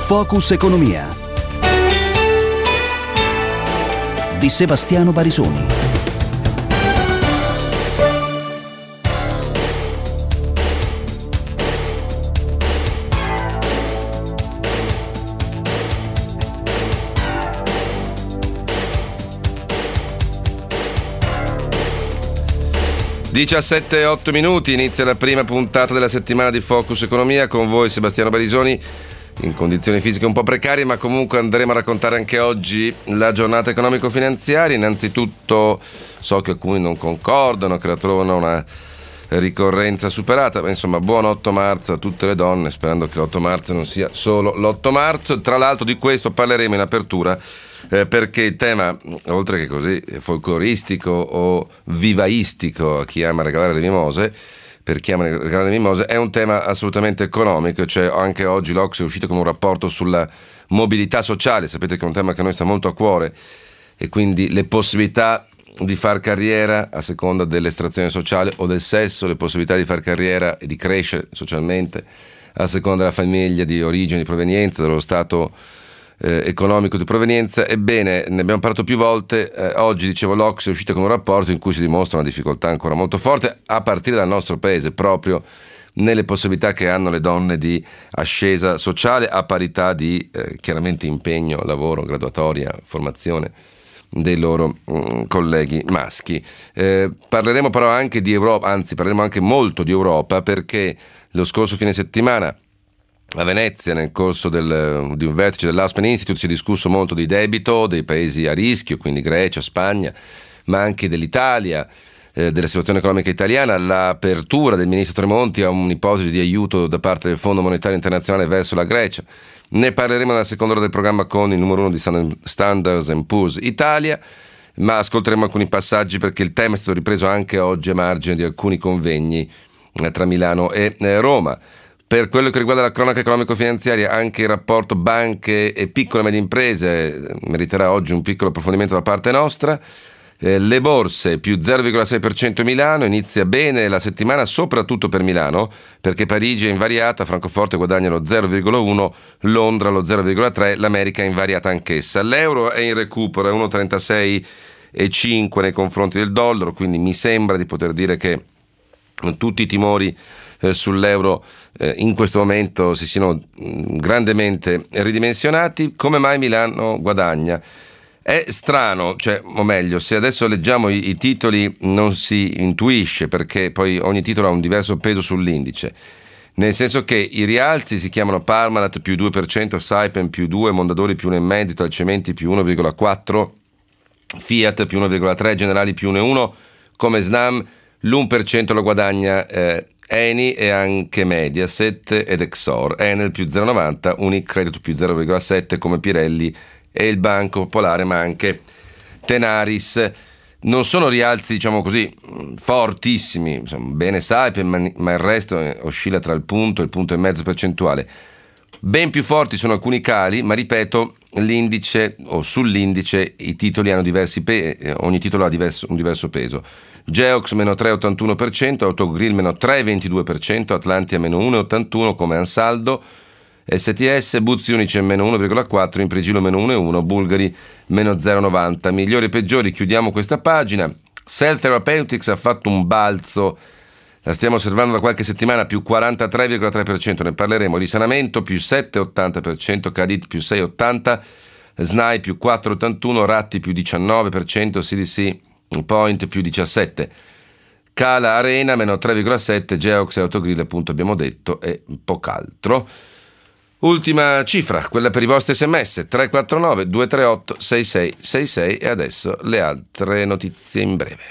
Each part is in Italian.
Focus Economia di Sebastiano Barisoni. Diciassette e 8 minuti, inizia la prima puntata della settimana di Focus Economia, con voi Sebastiano Barisoni, in condizioni fisiche un po' precarie, ma comunque andremo a raccontare anche oggi la giornata economico-finanziaria. Innanzitutto so che alcuni non concordano, che la trovano una ricorrenza superata, ma insomma buon 8 marzo a tutte le donne, sperando che l'8 marzo non sia solo l'8 marzo. Tra l'altro di questo parleremo in apertura, perché il tema, oltre che così folcloristico o vivaistico a chi ama regalare le mimose, per chi ama regalare le mimose, è un tema assolutamente economico. Cioè anche oggi l'Ocse è uscito con un rapporto sulla mobilità sociale. Sapete che è un tema che a noi sta molto a cuore, e quindi le possibilità di far carriera a seconda dell'estrazione sociale o del sesso, le possibilità di far carriera e di crescere socialmente a seconda della famiglia di origine, di provenienza, dello stato economico di provenienza. Ebbene, ne abbiamo parlato più volte. Oggi, dicevo, l'Ocse è uscita con un rapporto in cui si dimostra una difficoltà ancora molto forte a partire dal nostro paese, proprio nelle possibilità che hanno le donne di ascesa sociale a parità di chiaramente impegno, lavoro, graduatoria, formazione dei loro colleghi maschi. Parleremo però anche di Europa, anzi parleremo anche molto di Europa, perché lo scorso fine settimana a Venezia, nel corso di un vertice dell'Aspen Institute, si è discusso molto di debito dei paesi a rischio, quindi Grecia, Spagna, ma anche dell'Italia, della situazione economica italiana, l'apertura del ministro Tremonti a un'ipotesi di aiuto da parte del Fondo Monetario Internazionale verso la Grecia. Ne parleremo nella seconda ora del programma con il numero 1 di Standard & Poor's Italia, ma ascolteremo alcuni passaggi perché il tema è stato ripreso anche oggi a margine di alcuni convegni tra Milano e Roma. Per quello che riguarda la cronaca economico-finanziaria, anche il rapporto banche e piccole e medie imprese meriterà oggi un piccolo approfondimento da parte nostra. Le borse più 0,6% Milano, inizia bene la settimana soprattutto per Milano, perché Parigi è invariata, Francoforte guadagna lo 0,1%, Londra lo 0,3%, l'America è invariata anch'essa. L'euro è in recupero, è 1,36,5 nei confronti del dollaro, quindi mi sembra di poter dire che tutti i timori sull'euro in questo momento si siano grandemente ridimensionati. Come mai Milano guadagna? È strano, cioè, o meglio, se adesso leggiamo i titoli non si intuisce, perché poi ogni titolo ha un diverso peso sull'indice, nel senso che i rialzi si chiamano Parmalat più 2%, Saipem più 2%, Mondadori più 1,5%, Italcementi più 1,4%, Fiat più 1,3%, Generali più 1,1%, come Snam l'1% lo guadagna Eni e anche Mediaset ed Exor, Enel più 0,90%, Unicredit più 0,7% come Pirelli e il Banco Popolare, ma anche Tenaris. Non sono rialzi, diciamo così, fortissimi, insomma, bene Saipem, ma il resto oscilla tra il punto e il punto e mezzo percentuale. Ben più forti sono alcuni cali, ma ripeto, l'indice o sull'indice i titoli hanno ogni titolo ha un diverso peso. Geox meno 3,81%, Autogrill meno 3,22%, Atlantia meno 1,81% come Ansaldo, STS, Buzzi Unice meno 1,4%, Imprigilo meno 1,1%, Bulgari meno 0,90%. Migliori e peggiori, chiudiamo questa pagina. Cell Therapeutics ha fatto un balzo, la stiamo osservando da qualche settimana, più 43,3%, ne parleremo. Risanamento più 7,80%, Cadit più 6,80%, SNAI più 4,81%, Ratti più 19%, CDC Point più 17%. Cala Arena meno 3,7%, Geox e Autogrill appunto abbiamo detto, e poco Ultima cifra, quella per i vostri sms, 349 238 6666, e adesso le altre notizie in breve.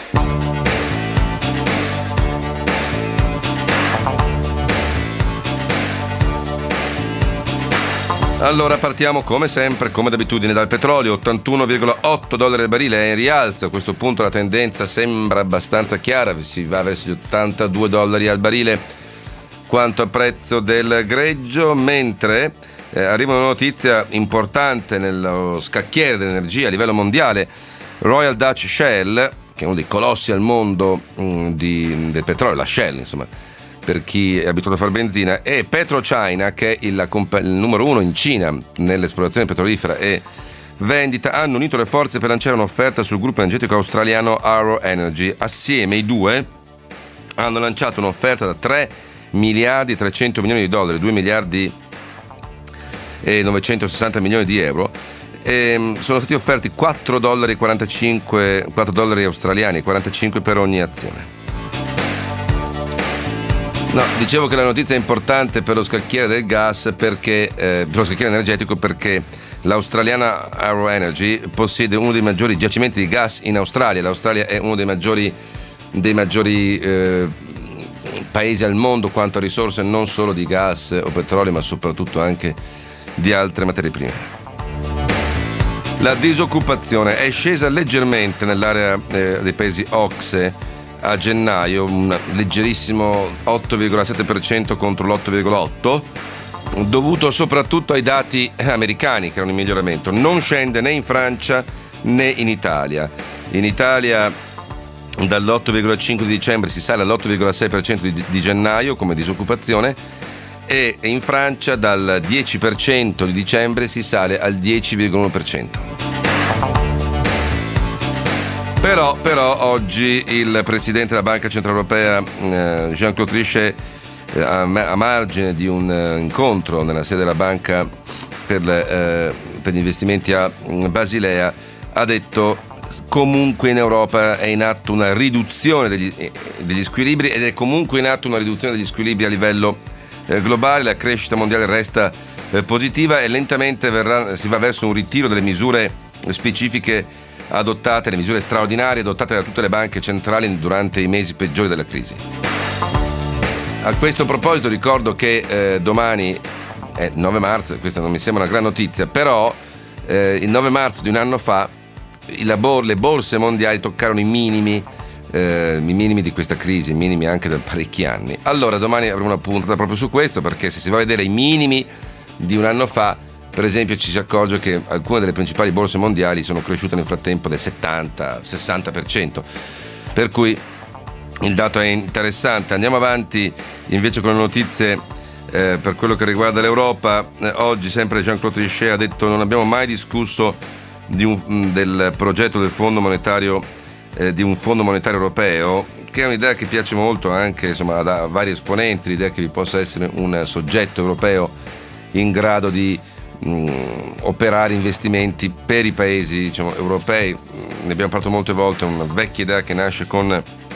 Allora partiamo come sempre, come d'abitudine, dal petrolio. $81,8 al barile, è in rialzo. A questo punto la tendenza sembra abbastanza chiara, si va verso gli $82 al barile quanto a prezzo del greggio, mentre arriva una notizia importante nello scacchiere dell'energia a livello mondiale. Royal Dutch Shell, che è uno dei colossi al mondo del petrolio, la Shell insomma, per chi è abituato a fare benzina, e PetroChina, che è il numero 1 in Cina nell'esplorazione petrolifera e vendita, hanno unito le forze per lanciare un'offerta sul gruppo energetico australiano Arrow Energy. Assieme i due hanno lanciato un'offerta da 3 miliardi e 300 milioni di dollari, 2 miliardi e 960 milioni di euro. Sono stati offerti $4 australiani, 45 per ogni azione. No, dicevo che la notizia è importante per lo scacchiere del gas, perché per lo scacchiere energetico, perché l'australiana Arrow Energy possiede uno dei maggiori giacimenti di gas in Australia. L'Australia è uno dei maggiori paesi al mondo quanto a risorse non solo di gas o petrolio, ma soprattutto anche di altre materie prime. La disoccupazione è scesa leggermente nell'area dei paesi OCSE a gennaio, un leggerissimo 8,7% contro l'8,8%, dovuto soprattutto ai dati americani, che erano in miglioramento. Non scende né in Francia né in Italia. In Italia dall'8,5% di dicembre si sale all'8,6% di gennaio come disoccupazione, e in Francia dal 10% di dicembre si sale al 10,1%. Però oggi il presidente della Banca Centrale Europea, Jean-Claude Trichet, a margine di un incontro nella sede della banca per gli investimenti a Basilea, ha detto: comunque in Europa è in atto una riduzione degli squilibri, ed è comunque in atto una riduzione degli squilibri a livello globale. La crescita mondiale resta positiva e lentamente si va verso un ritiro delle misure specifiche adottate, le misure straordinarie adottate da tutte le banche centrali durante i mesi peggiori della crisi. A questo proposito ricordo che domani è 9 marzo, questa non mi sembra una gran notizia, però il 9 marzo di un anno fa le borse mondiali toccarono i minimi di questa crisi, i minimi anche da parecchi anni. Allora domani avremo una puntata proprio su questo, perché se si va a vedere i minimi di un anno fa, per esempio, ci si accorge che alcune delle principali borse mondiali sono cresciute nel frattempo del 70-60%, per cui il dato è interessante. Andiamo avanti invece con le notizie per quello che riguarda l'Europa. Oggi sempre Jean-Claude Trichet ha detto: non abbiamo mai discusso del progetto del Fondo Monetario, di un Fondo Monetario Europeo, che è un'idea che piace molto anche a vari esponenti, l'idea che vi possa essere un soggetto europeo in grado di operare investimenti per i paesi europei. Ne abbiamo parlato molte volte, una vecchia idea che nasce con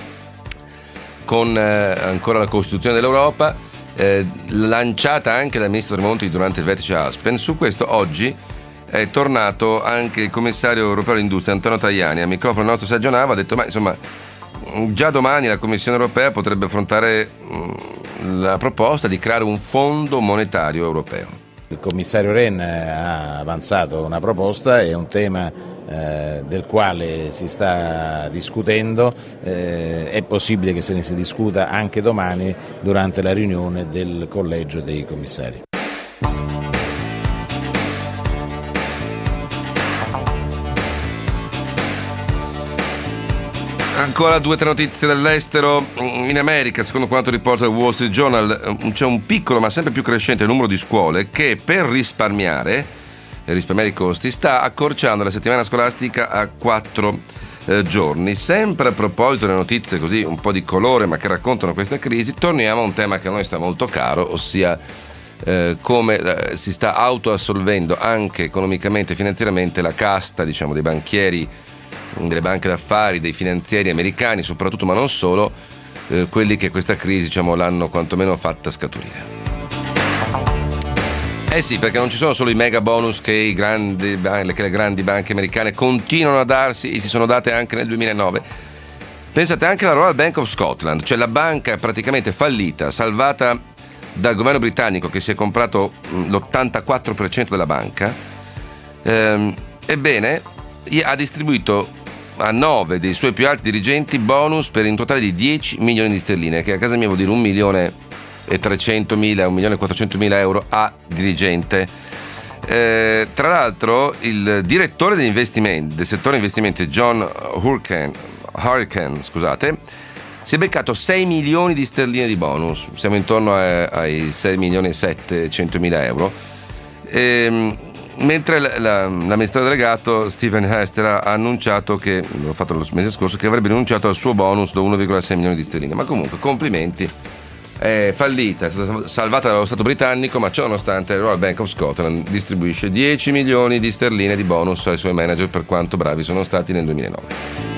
ancora la Costituzione dell'Europa, lanciata anche dal ministro Tremonti durante il vertice Aspen. Su questo oggi è tornato anche il commissario europeo all'industria Antonio Tajani. A microfono del nostro Sergio Nava ha detto: ma già domani la Commissione europea potrebbe affrontare la proposta di creare un fondo monetario europeo. Il commissario Rehn ha avanzato una proposta, è un tema del quale si sta discutendo, è possibile che se ne si discuta anche domani durante la riunione del collegio dei commissari. Ancora 2 o 3 notizie dall'estero. In America, secondo quanto riporta il Wall Street Journal, c'è un piccolo ma sempre più crescente numero di scuole che per risparmiare i costi sta accorciando la settimana scolastica a 4 giorni. Sempre a proposito delle notizie così un po' di colore ma che raccontano questa crisi, torniamo a un tema che a noi sta molto caro, ossia come si sta autoassolvendo anche economicamente e finanziariamente la casta dei banchieri, delle banche d'affari, dei finanzieri americani soprattutto, ma non solo, quelli che questa crisi l'hanno quantomeno fatta scaturire. Sì, perché non ci sono solo i mega bonus che le grandi banche americane continuano a darsi e si sono date anche nel 2009. Pensate anche alla Royal Bank of Scotland, cioè la banca praticamente fallita, salvata dal governo britannico che si è comprato l'84% della banca. Ebbene, ha distribuito a 9 dei suoi più alti dirigenti bonus per un totale di 10 milioni di sterline, che a casa mia vuol dire 1.300.000, 1.400.000 euro a dirigente. Tra l'altro il direttore del settore investimenti, John Hurricane, si è beccato 6 milioni di sterline di bonus, siamo intorno ai 6 milioni e 700 mila euro, mentre l'amministratore delegato Stephen Hester ha annunciato che, l'ho fatto lo mese scorso, che avrebbe rinunciato al suo bonus da 1,6 milioni di sterline. Ma comunque complimenti, è fallita, è stata salvata dallo Stato britannico, ma ciò nonostante il Royal Bank of Scotland distribuisce 10 milioni di sterline di bonus ai suoi manager per quanto bravi sono stati nel 2009.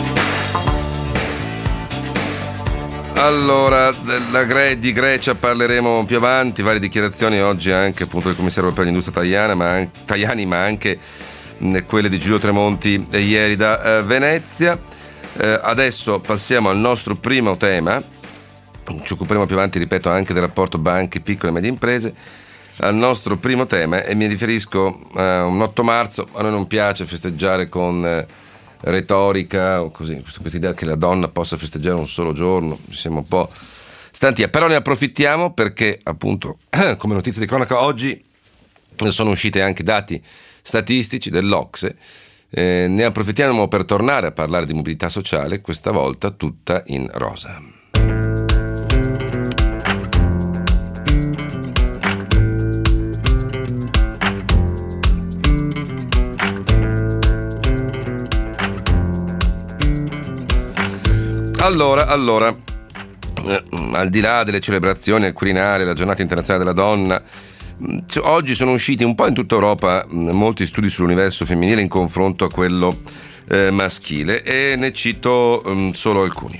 Allora, di Grecia parleremo più avanti, varie dichiarazioni oggi anche appunto del commissario europeo all'industria Tajani, ma anche quelle di Giulio Tremonti ieri da Venezia. Adesso passiamo al nostro primo tema, ci occuperemo più avanti, ripeto, anche del rapporto banche, piccole e medie imprese. Al nostro primo tema, e mi riferisco a un 8 marzo, a noi non piace festeggiare con retorica o così, questa idea che la donna possa festeggiare un solo giorno, siamo un po' stanti, però ne approfittiamo perché appunto come notizia di cronaca oggi sono usciti anche dati statistici dell'Ocse, ne approfittiamo per tornare a parlare di mobilità sociale, questa volta tutta in rosa. Allora, al di là delle celebrazioni al Quirinale, la giornata internazionale della donna, oggi sono usciti un po' in tutta Europa molti studi sull'universo femminile in confronto a quello maschile, e ne cito solo alcuni.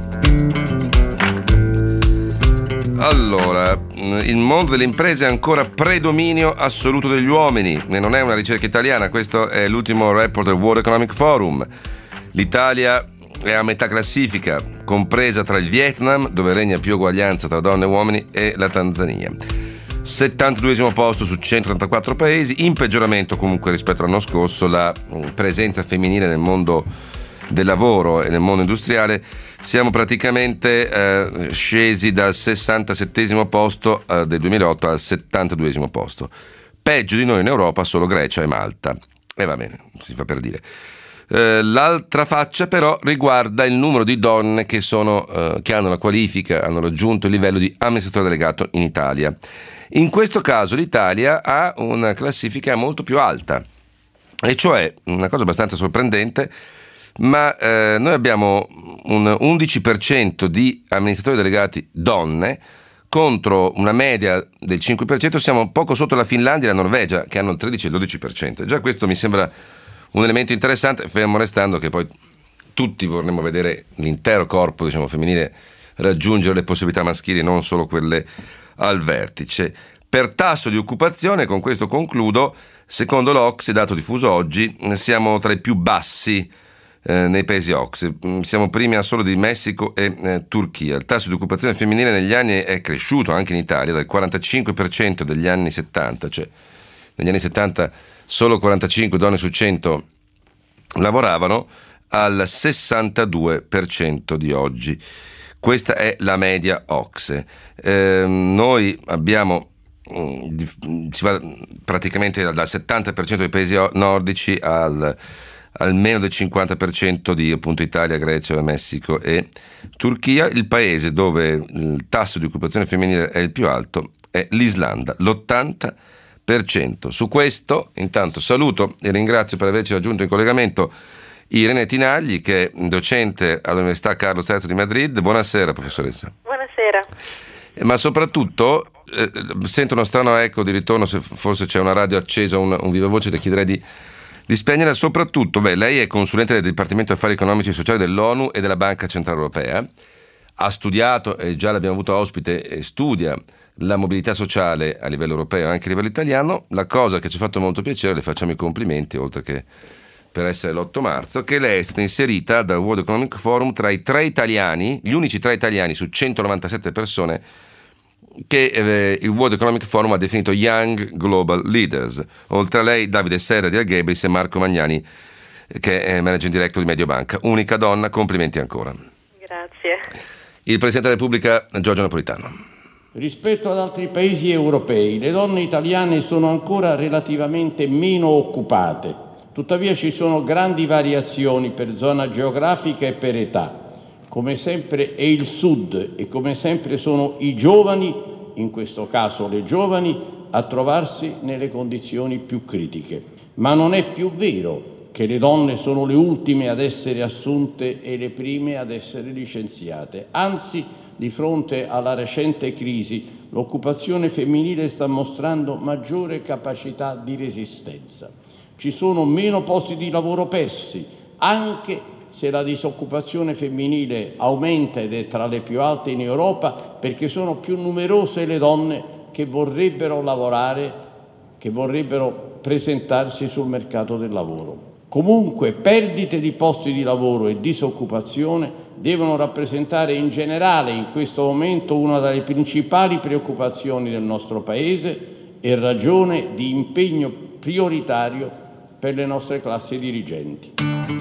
Allora, il mondo delle imprese è ancora predominio assoluto degli uomini, e non è una ricerca italiana, questo è l'ultimo report del World Economic Forum. L'Italia è a metà classifica, compresa tra il Vietnam, dove regna più uguaglianza tra donne e uomini, e la Tanzania. 72esimo posto su 134 paesi, in peggioramento comunque rispetto all'anno scorso la presenza femminile nel mondo del lavoro e nel mondo industriale. Siamo praticamente scesi dal 67esimo posto del 2008 al 72esimo posto. Peggio di noi in Europa solo Grecia e Malta. E va bene, si fa per dire. L'altra faccia però riguarda il numero di donne che hanno la qualifica, hanno raggiunto il livello di amministratore delegato in Italia. In questo caso l'Italia ha una classifica molto più alta, e cioè una cosa abbastanza sorprendente, ma noi abbiamo un 11% di amministratori delegati donne contro una media del 5%, siamo poco sotto la Finlandia e la Norvegia che hanno il 13 e il 12%. Già questo mi sembra un elemento interessante, fermo restando che poi tutti vorremmo vedere l'intero corpo, diciamo, femminile raggiungere le possibilità maschili, non solo quelle al vertice. Per tasso di occupazione, con questo concludo, secondo l'Ocse, dato diffuso oggi, siamo tra i più bassi nei paesi Ocse, siamo primi a solo di Messico e Turchia. Il tasso di occupazione femminile negli anni è cresciuto anche in Italia dal 45% degli anni 70, cioè negli anni 70 solo 45 donne su 100 lavoravano, al 62% di oggi. Questa è la media Ocse. Noi abbiamo, si va praticamente dal 70% dei paesi nordici al meno del 50% di appunto Italia, Grecia, Messico e Turchia. Il paese dove il tasso di occupazione femminile è il più alto è l'Islanda, l'80%. Su questo intanto saluto e ringrazio per averci raggiunto in collegamento Irene Tinagli, che è docente all'Università Carlo III di Madrid. Buonasera professoressa. Buonasera. Ma soprattutto sento uno strano eco di ritorno, se forse c'è una radio accesa, un viva voce, le chiederei di spegnere. Soprattutto, lei è consulente del Dipartimento Affari Economici e Sociali dell'ONU e della Banca Centrale Europea, ha studiato, e già l'abbiamo avuto ospite, e studia la mobilità sociale a livello europeo e anche a livello italiano. La cosa che ci ha fatto molto piacere, le facciamo i complimenti, oltre che per essere l'8 marzo, che lei è stata inserita dal World Economic Forum tra i 3 italiani, gli unici 3 italiani su 197 persone che il World Economic Forum ha definito Young Global Leaders. Oltre a lei Davide Serra di Algebris e Marco Magnani, che è Managing Director di Mediobanca. Unica donna, complimenti ancora. Grazie. Il Presidente della Repubblica Giorgio Napolitano. Rispetto ad altri paesi europei, le donne italiane sono ancora relativamente meno occupate. Tuttavia ci sono grandi variazioni per zona geografica e per età. come sempre è il Sud e come sempre sono i giovani, in questo caso le giovani, a trovarsi nelle condizioni più critiche. Ma non è più vero che le donne sono le ultime ad essere assunte e le prime ad essere licenziate. Anzi, di fronte alla recente crisi, l'occupazione femminile sta mostrando maggiore capacità di resistenza. Ci sono meno posti di lavoro persi, anche se la disoccupazione femminile aumenta ed è tra le più alte in Europa, perché sono più numerose le donne che vorrebbero lavorare, che vorrebbero presentarsi sul mercato del lavoro. Comunque, perdite di posti di lavoro e disoccupazione devono rappresentare in generale in questo momento una delle principali preoccupazioni del nostro Paese e ragione di impegno prioritario per le nostre classi dirigenti.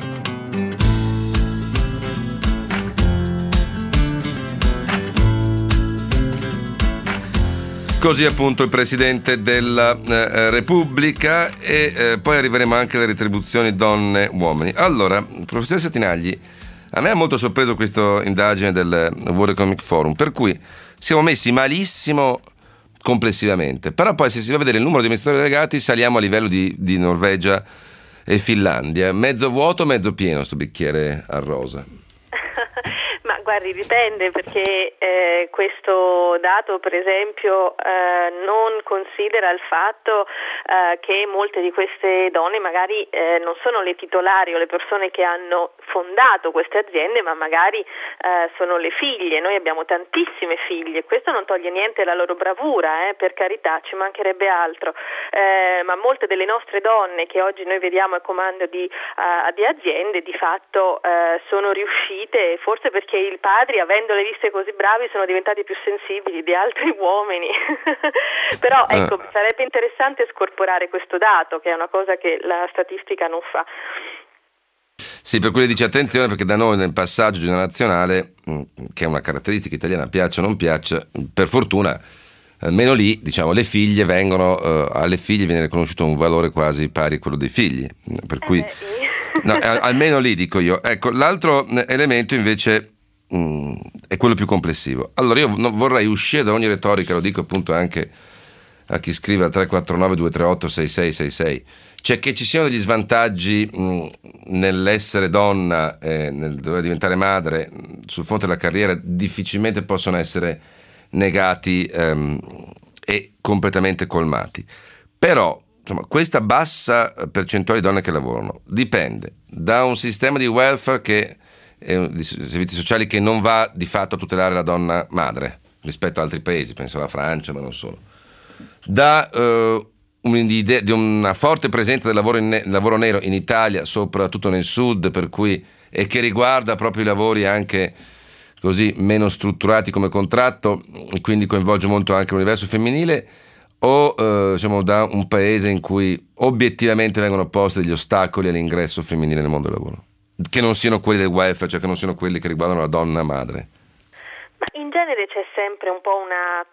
Così appunto il Presidente della Repubblica e poi arriveremo anche alle retribuzioni donne-uomini. Allora, professoressa Tinagli, a me ha molto sorpreso questa indagine del World Economic Forum, per cui siamo messi malissimo complessivamente, però poi se si va a vedere il numero di amministratori delegati saliamo a livello di Norvegia e Finlandia. Mezzo vuoto, mezzo pieno sto bicchiere a rosa. Ma guardi, dipende, perché questo dato per esempio non considera il fatto che molte di queste donne magari non sono le titolari o le persone che hanno fondato queste aziende, ma magari sono le figlie. Noi abbiamo tantissime figlie, questo non toglie niente alla loro bravura, per carità, ci mancherebbe altro, ma molte delle nostre donne che oggi noi vediamo al comando di aziende di fatto sono riuscite, forse perché i padri, avendole viste così bravi, sono diventati più sensibili di altri uomini. Però ecco, sarebbe interessante scorporare questo dato, che è una cosa che la statistica non fa. Sì, per cui le dice attenzione, perché da noi nel passaggio generazionale, che è una caratteristica italiana, piaccia o non piaccia, per fortuna almeno lì, diciamo, le figlie vengono, alle figlie viene riconosciuto un valore quasi pari a quello dei figli, per cui no, almeno lì dico io. Ecco, l'altro elemento invece è quello più complessivo. Allora io vorrei uscire da ogni retorica, lo dico appunto anche a chi scrive al 349 238 6666, cioè che ci siano degli svantaggi nell'essere donna, nel dover diventare madre, sul fronte della carriera difficilmente possono essere negati e completamente colmati. Però insomma, questa bassa percentuale di donne che lavorano dipende da un sistema di welfare di servizi sociali che non va di fatto a tutelare la donna madre rispetto ad altri paesi, penso alla Francia, ma non solo, da un'idea di una forte presenza del lavoro nero in Italia, soprattutto nel sud, per cui, e che riguarda proprio i lavori anche così meno strutturati come contratto, e quindi coinvolge molto anche l'universo femminile, o diciamo da un paese in cui obiettivamente vengono posti degli ostacoli all'ingresso femminile nel mondo del lavoro, che non siano quelli del welfare, cioè che non siano quelli che riguardano la donna madre. Ma in genere c'è sempre un po' un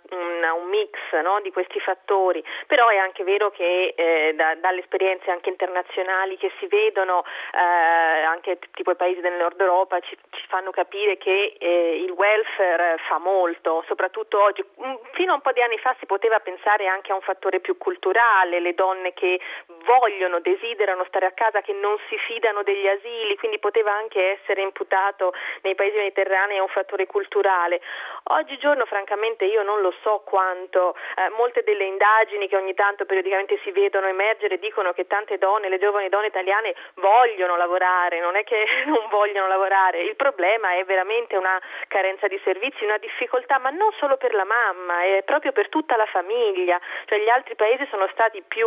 mix, no, di questi fattori, però è anche vero che dalle esperienze anche internazionali che si vedono, anche tipo i paesi del nord Europa ci fanno capire che il welfare fa molto, soprattutto oggi. Fino a un po' di anni fa si poteva pensare anche a un fattore più culturale, le donne che desiderano stare a casa, che non si fidano degli asili, quindi poteva anche essere imputato nei paesi mediterranei a un fattore culturale. Oggigiorno francamente io non lo so quanto, molte delle indagini che ogni tanto periodicamente si vedono emergere dicono che tante donne, le giovani donne italiane vogliono lavorare, non è che non vogliono lavorare, il problema è veramente una carenza di servizi, una difficoltà, ma non solo per la mamma, è proprio per tutta la famiglia, cioè gli altri paesi sono stati più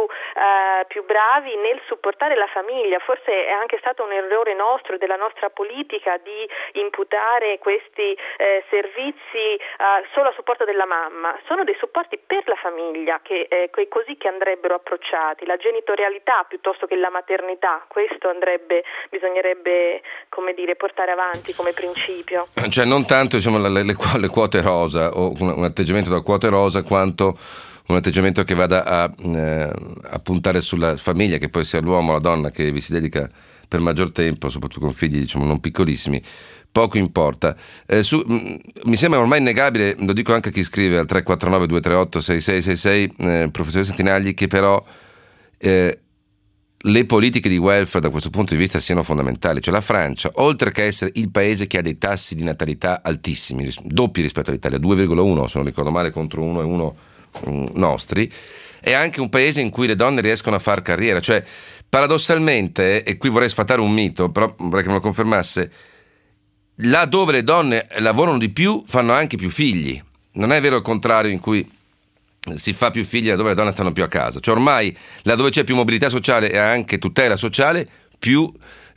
bravi nel supportare la famiglia, forse è anche stato un errore nostro, della nostra politica, di imputare questi servizi solo a supporto della mamma. Sono dei supporti per la famiglia che così che andrebbero approcciati, la genitorialità piuttosto che la maternità, questo bisognerebbe, come dire, portare avanti come principio. Cioè non tanto diciamo le quote rosa o un atteggiamento da quote rosa, quanto un atteggiamento che vada a puntare sulla famiglia, che poi sia l'uomo o la donna che vi si dedica per maggior tempo, soprattutto con figli diciamo non piccolissimi, poco importa. Mi sembra ormai innegabile, lo dico anche a chi scrive al 349-238-6666, professoressa Tinagli, che però le politiche di welfare da questo punto di vista siano fondamentali. Cioè la Francia, oltre che essere il paese che ha dei tassi di natalità altissimi, doppi rispetto all'Italia, 2,1 se non ricordo male contro 1,1 nostri, è anche un paese in cui le donne riescono a far carriera. Cioè paradossalmente, e qui vorrei sfatare un mito, però vorrei che me lo confermasse, là dove le donne lavorano di più fanno anche più figli. Non è vero il contrario, in cui si fa più figli laddove le donne stanno più a casa. Cioè ormai laddove c'è più mobilità sociale e anche tutela sociale, più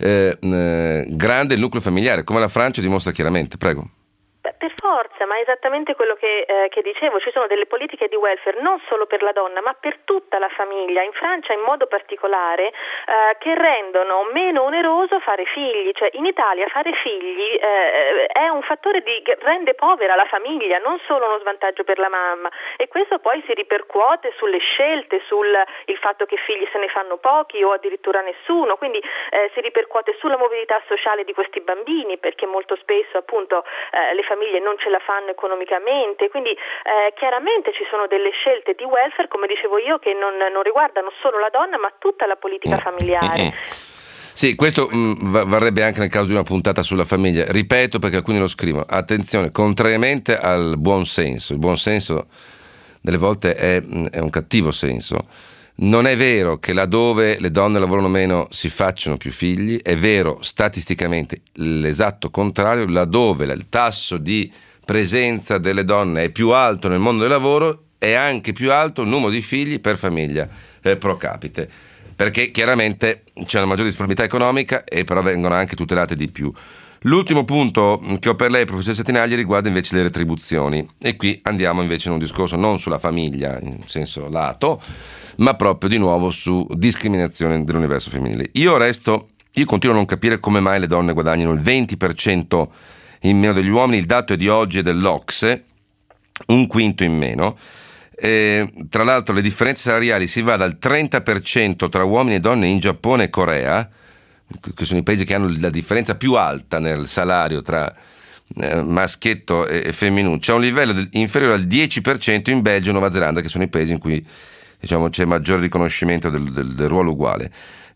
grande il nucleo familiare, come la Francia dimostra chiaramente. Prego. Per forza, ma è esattamente quello che dicevo. Ci sono delle politiche di welfare non solo per la donna, ma per tutta la famiglia, in Francia in modo particolare, che rendono meno oneroso fare figli. Cioè in Italia fare figli è un fattore che rende povera la famiglia, non solo uno svantaggio per la mamma, e questo poi si ripercuote sulle scelte, sul il fatto che figli se ne fanno pochi o addirittura nessuno, quindi si ripercuote sulla mobilità sociale di questi bambini, perché molto spesso appunto le famiglie non ce la fanno economicamente, quindi chiaramente ci sono delle scelte di welfare, come dicevo io, che non riguardano solo la donna ma tutta la politica familiare. Sì, questo varrebbe anche nel caso di una puntata sulla famiglia. Ripeto, perché alcuni lo scrivono, attenzione, contrariamente al buon senso, il buon senso delle volte è un cattivo senso. Non è vero che laddove le donne lavorano meno si facciano più figli, è vero statisticamente l'esatto contrario. Laddove il tasso di presenza delle donne è più alto nel mondo del lavoro, è anche più alto il numero di figli per famiglia pro capite, perché chiaramente c'è una maggiore disponibilità economica e però vengono anche tutelate di più. L'ultimo punto che ho per lei, professoressa Tinagli, riguarda invece le retribuzioni, e qui andiamo invece in un discorso non sulla famiglia in senso lato, ma proprio di nuovo su discriminazione dell'universo femminile. Io continuo a non capire come mai le donne guadagnano il 20% in meno degli uomini. Il dato è di oggi, è dell'Ocse, un quinto in meno. Tra l'altro le differenze salariali si va dal 30% tra uomini e donne in Giappone e Corea, che sono i paesi che hanno la differenza più alta nel salario tra maschietto e femminuccia, a un livello inferiore al 10% in Belgio e Nuova Zelanda, che sono i paesi in cui c'è maggiore riconoscimento del ruolo uguale.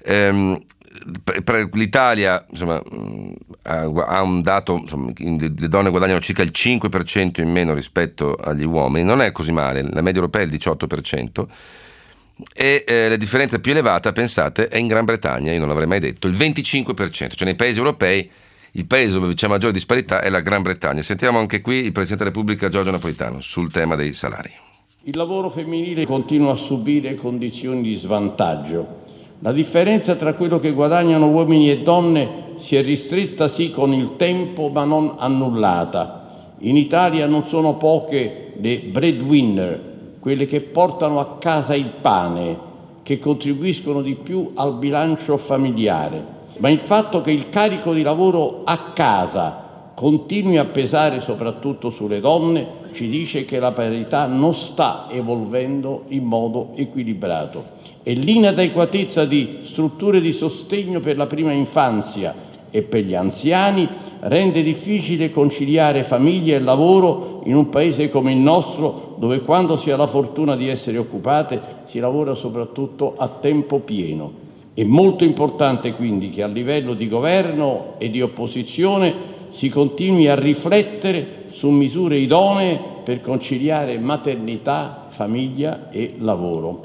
Per l'Italia ha un dato, le donne guadagnano circa il 5% in meno rispetto agli uomini, non è così male, la media europea è il 18%, e la differenza più elevata, pensate, è in Gran Bretagna, io non l'avrei mai detto, il 25%, cioè nei paesi europei il paese dove c'è maggiore disparità è la Gran Bretagna. Sentiamo anche qui il Presidente della Repubblica Giorgio Napolitano sul tema dei salari. Il lavoro femminile continua a subire condizioni di svantaggio. La differenza tra quello che guadagnano uomini e donne si è ristretta sì con il tempo, ma non annullata. In Italia non sono poche le breadwinner, quelle che portano a casa il pane, che contribuiscono di più al bilancio familiare. Ma il fatto che il carico di lavoro a casa continui a pesare soprattutto sulle donne ci dice che la parità non sta evolvendo in modo equilibrato, e l'inadeguatezza di strutture di sostegno per la prima infanzia e per gli anziani rende difficile conciliare famiglia e lavoro in un paese come il nostro, dove quando si ha la fortuna di essere occupate si lavora soprattutto a tempo pieno. È molto importante quindi che a livello di governo e di opposizione si continui a riflettere su misure idonee per conciliare maternità, famiglia e lavoro.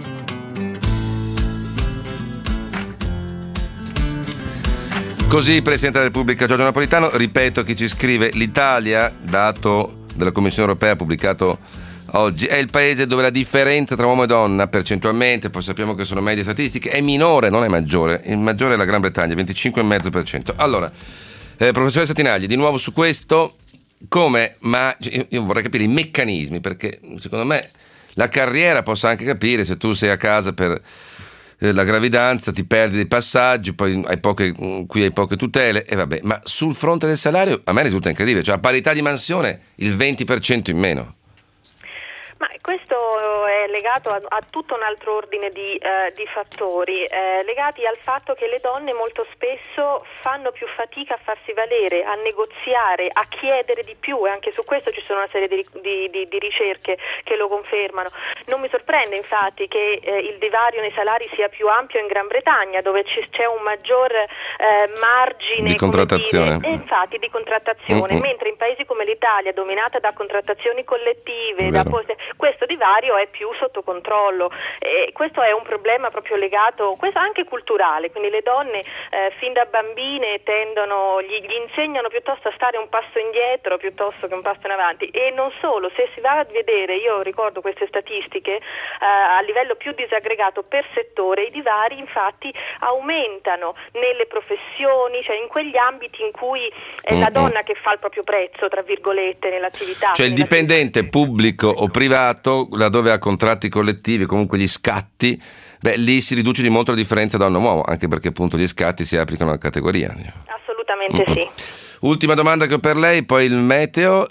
Così il Presidente della Repubblica Giorgio Napolitano. Ripeto, chi ci scrive, l'Italia, dato della Commissione Europea pubblicato oggi, è il paese dove la differenza tra uomo e donna percentualmente, poi sappiamo che sono medie statistiche, è minore, non è maggiore. Il maggiore è la Gran Bretagna, 25,5%. Allora, professoressa Tinagli, di nuovo su questo, ma io vorrei capire i meccanismi, perché secondo me la carriera posso anche capire, se tu sei a casa per la gravidanza ti perdi dei passaggi, poi hai poche tutele e vabbè, ma sul fronte del salario a me risulta incredibile, cioè a parità di mansione il 20% in meno. Ma questo è è legato a tutto un altro ordine di fattori, legati al fatto che le donne molto spesso fanno più fatica a farsi valere, a negoziare, a chiedere di più, e anche su questo ci sono una serie di ricerche che lo confermano. Non mi sorprende infatti che il divario nei salari sia più ampio in Gran Bretagna, dove c'è un maggior margine di contrattazione, infatti di contrattazione, mentre in paesi come l'Italia, dominata da contrattazioni collettive, questo divario è più sotto controllo. Questo è un problema proprio legato, questo anche culturale, quindi le donne fin da bambine gli insegnano piuttosto a stare un passo indietro piuttosto che un passo in avanti. E non solo, se si va a vedere, io ricordo queste statistiche a livello più disaggregato per settore, i divari infatti aumentano nelle professioni, cioè in quegli ambiti in cui è la donna che fa il proprio prezzo, tra virgolette, nell'attività. Cioè il dipendente pubblico o privato, laddove ha contratti collettivi, comunque gli scatti, lì si riduce di molto la differenza donna-uomo, anche perché appunto gli scatti si applicano alla categoria. Assolutamente sì. Ultima domanda che ho per lei, poi il meteo.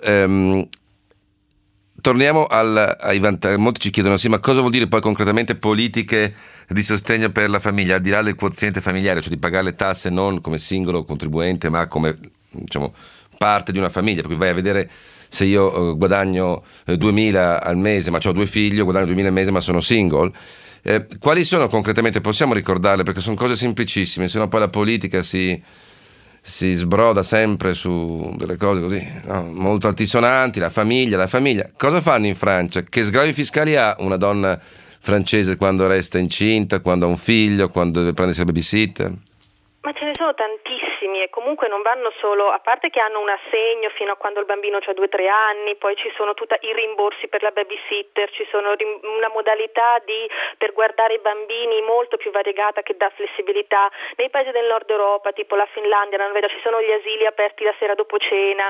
Torniamo ai vantaggi. Molti ci chiedono ma cosa vuol dire poi concretamente politiche di sostegno per la famiglia, al di là del quoziente familiare, cioè di pagare le tasse non come singolo contribuente ma come, diciamo, parte di una famiglia, per cui vai a vedere se io guadagno 2.000 al mese ma ho 2 figli, guadagno 2.000 al mese ma sono single. Quali sono concretamente, possiamo ricordarle, perché sono cose semplicissime, sennò poi la politica si sbroda sempre su delle cose così, no? Molto altisonanti. La famiglia. Cosa fanno in Francia? Che sgravi fiscali ha una donna francese quando resta incinta, quando ha un figlio, quando deve prendersi la babysitter? Ma ce ne sono tantissimi e comunque non vanno solo, a parte che hanno un assegno fino a quando il bambino ha 2-3 anni, poi ci sono tutti i rimborsi per la babysitter, ci sono una modalità per guardare i bambini molto più variegata che dà flessibilità. Nei paesi del nord Europa, tipo la Finlandia, la Norvegia, ci sono gli asili aperti la sera dopo cena,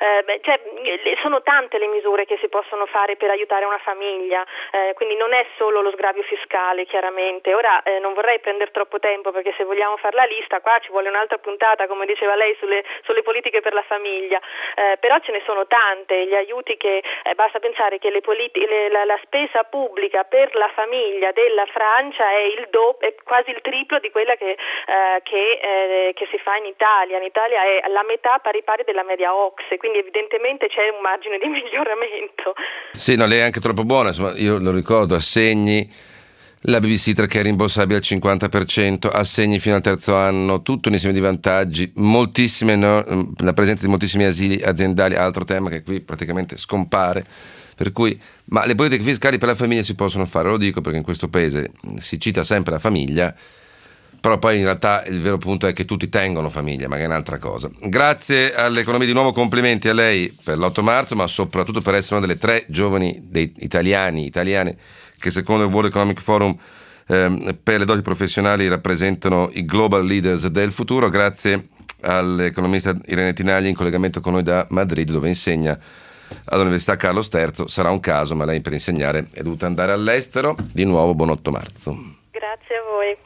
sono tante le misure che si possono fare per aiutare una famiglia, quindi non è solo lo sgravio fiscale, chiaramente. Ora non vorrei prendere troppo tempo, perché se vogliamo fare la lista qua ci vuole un'altra puntata, come diceva lei, sulle politiche per la famiglia, però ce ne sono tante. Gli aiuti che basta pensare che la spesa pubblica per la famiglia della Francia è è quasi il triplo di quella che si fa in Italia. In Italia è la metà pari della media OCSE, quindi evidentemente c'è un margine di miglioramento. Sì, no, lei è anche troppo buona, insomma, io lo ricordo, assegni, la babysitter che è rimborsabile al 50%, assegni fino al terzo anno, tutto un insieme di vantaggi, la presenza di moltissimi asili aziendali, altro tema che qui praticamente scompare, per cui, ma le politiche fiscali per la famiglia si possono fare, lo dico perché in questo paese si cita sempre la famiglia, però poi in realtà il vero punto è che tutti tengono famiglia, ma che è un'altra cosa. Grazie all'Economia, di nuovo complimenti a lei per l'8 marzo, ma soprattutto per essere una delle 3 giovani italiane che secondo il World Economic Forum per le doti professionali rappresentano i global leaders del futuro. Grazie all'economista Irene Tinagli in collegamento con noi da Madrid, dove insegna all'Università Carlos III. Sarà un caso, ma lei per insegnare è dovuta andare all'estero. Di nuovo buon 8 marzo. Grazie a voi.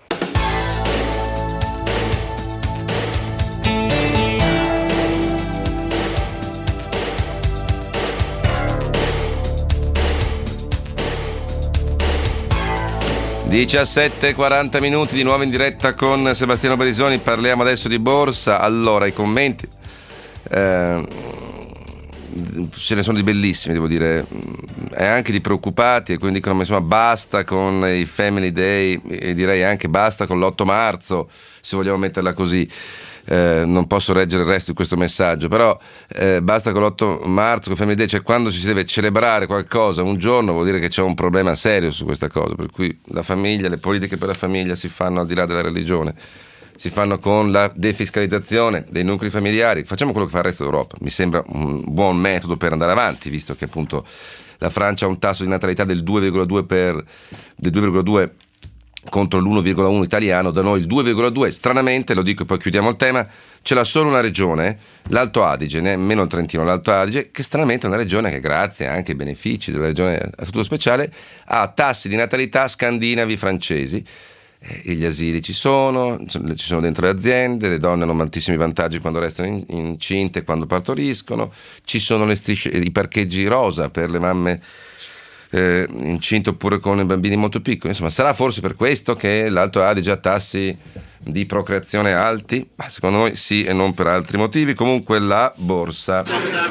17:40 minuti di nuovo in diretta con Sebastiano Barisoni. Parliamo adesso di borsa. Allora, i commenti ce ne sono di bellissimi, devo dire, e anche di preoccupati, e quindi dicono insomma basta con i Family Day, e direi anche basta con l'8 marzo, se vogliamo metterla così. Non posso leggere il resto di questo messaggio, però basta con l'8 marzo, con Family Day, cioè quando si deve celebrare qualcosa un giorno vuol dire che c'è un problema serio su questa cosa, per cui la famiglia, le politiche per la famiglia si fanno al di là della religione, si fanno con la defiscalizzazione dei nuclei familiari. Facciamo quello che fa il resto d'Europa, mi sembra un buon metodo per andare avanti, visto che appunto la Francia ha un tasso di natalità del 2,2 contro l'1,1 italiano, da noi il 2,2, stranamente, lo dico e poi chiudiamo il tema, ce l'ha solo una regione, l'Alto Adige, nemmeno il Trentino, l'Alto Adige, che stranamente è una regione che grazie anche ai benefici della regione a statuto speciale ha tassi di natalità scandinavi francesi. Gli asili ci sono dentro le aziende, le donne hanno moltissimi vantaggi quando restano incinte e quando partoriscono, ci sono le strisce, i parcheggi rosa per le mamme incinto oppure con bambini molto piccoli. Insomma, sarà forse per questo che l'Alto Adige ha tassi di procreazione alti? Ma secondo noi sì, e non per altri motivi. Comunque la borsa.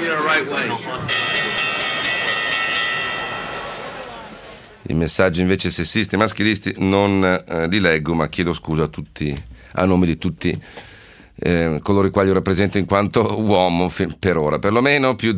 I messaggi invece sessisti e maschilisti non li leggo, ma chiedo scusa a tutti, a nome di tutti coloro i quali io rappresento in quanto uomo per ora. Perlomeno più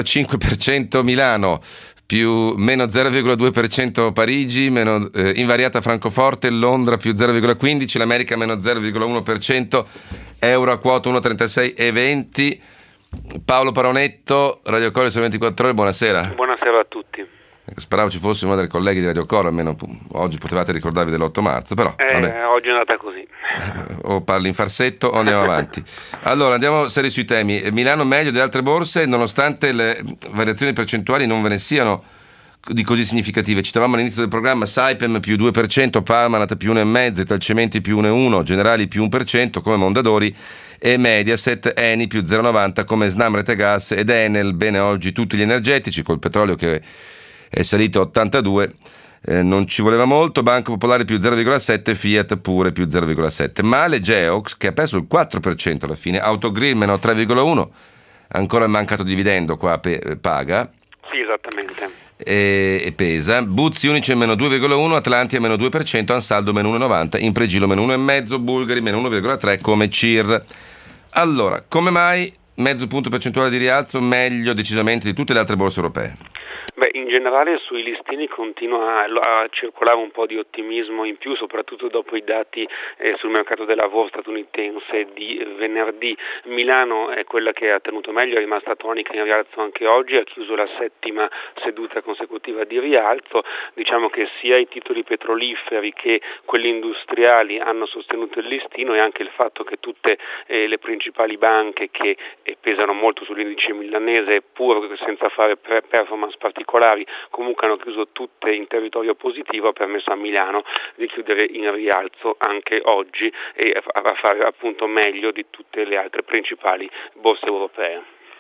0,5% Milano, più meno 0,2% Parigi, meno invariata Francoforte, Londra più 0,15%, l'America meno 0,1%, euro a quota 1,36,20. Paolo Paronetto, Radio Coro Sole 24 Ore, buonasera. Buonasera a tutti. Speravo ci fosse uno dei colleghi di Radio Coro, almeno oggi potevate ricordarvi dell'8 marzo, però vabbè. Oggi è andata così. O parli in farsetto o andiamo avanti. Allora, andiamo seri sui temi. Milano meglio delle altre borse, nonostante le variazioni percentuali non ve ne siano di così significative. Citavamo all'inizio del programma Saipem più 2%, Parmalat più 1,5%, Italcementi più 1,1%, Generali più 1% come Mondadori e Mediaset, Eni più 0,90% come Snam Rete Gas ed Enel. Bene, oggi tutti gli energetici col petrolio che è salito a 82, non ci voleva molto. Banco Popolare più 0,7%, Fiat pure più 0,7%. Male Geox che ha perso il 4% alla fine, Autogrill meno 3,1%, ancora il mancato dividendo qua paga. Sì, esattamente. E pesa. Buzzi Unicem meno 2,1%, Atlantia meno 2%, Ansaldo meno 1,90%, Impregilo meno 1,5%, Bulgari meno 1,3% come CIR. Allora, come mai mezzo punto percentuale di rialzo meglio decisamente di tutte le altre borse europee? Beh, in generale sui listini continua a circolare un po' di ottimismo in più, soprattutto dopo i dati sul mercato del lavoro statunitense di venerdì. Milano è quella che ha tenuto meglio, è rimasta tonica in rialzo anche oggi, ha chiuso la 7ª seduta consecutiva di rialzo. Diciamo che sia i titoli petroliferi che quelli industriali hanno sostenuto il listino, e anche il fatto che tutte le principali banche che pesano molto sull'indice milanese, pur senza fare performance particolari, comunque hanno chiuso tutte in territorio positivo, ha permesso a Milano di chiudere in rialzo anche oggi e a fare appunto meglio di tutte le altre principali borse europee.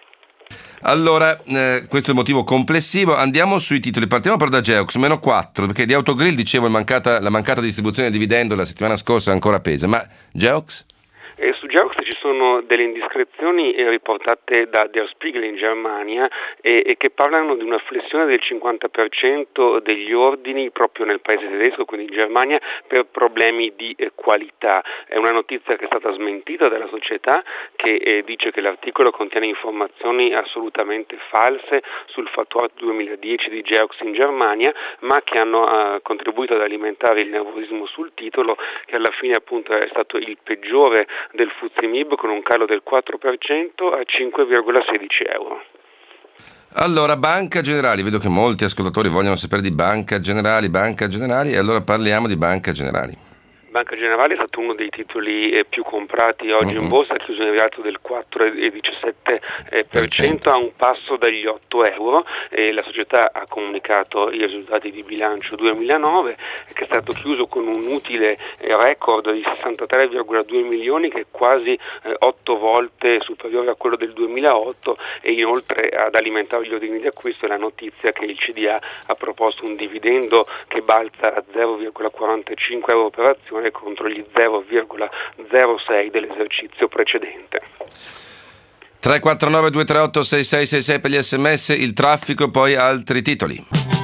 Allora, questo è il motivo complessivo. Andiamo sui titoli, partiamo però da Geox, meno 4%, perché di Autogrill dicevo la mancata distribuzione del dividendo la settimana scorsa ancora pesa, ma Geox? Su Geox ci sono delle indiscrezioni riportate da Der Spiegel in Germania e che parlano di una flessione del 50% degli ordini proprio nel paese tedesco, quindi in Germania, per problemi di qualità. È una notizia che è stata smentita dalla società, che dice che l'articolo contiene informazioni assolutamente false sul fatturato 2010 di Geox in Germania, ma che hanno contribuito ad alimentare il nervosismo sul titolo, che alla fine appunto è stato il peggiore del FTSE MIB, con un calo del 4% a 5,16 euro. Allora, Banca Generali, vedo che molti ascoltatori vogliono sapere di Banca Generali, e allora parliamo di Banca Generali. Banca Generali è stato uno dei titoli più comprati oggi in borsa, ha chiuso in rialzo del 4,17% a un passo dagli 8 euro. La società ha comunicato i risultati di bilancio 2009, che è stato chiuso con un utile record di 63,2 milioni, che è quasi 8 volte superiore a quello del 2008, e inoltre ad alimentare gli ordini di acquisto la notizia che il CDA ha proposto un dividendo che balza a 0,45 euro per azione contro gli 0,06 dell'esercizio precedente. 349 238 6666 per gli sms, il traffico, poi altri titoli.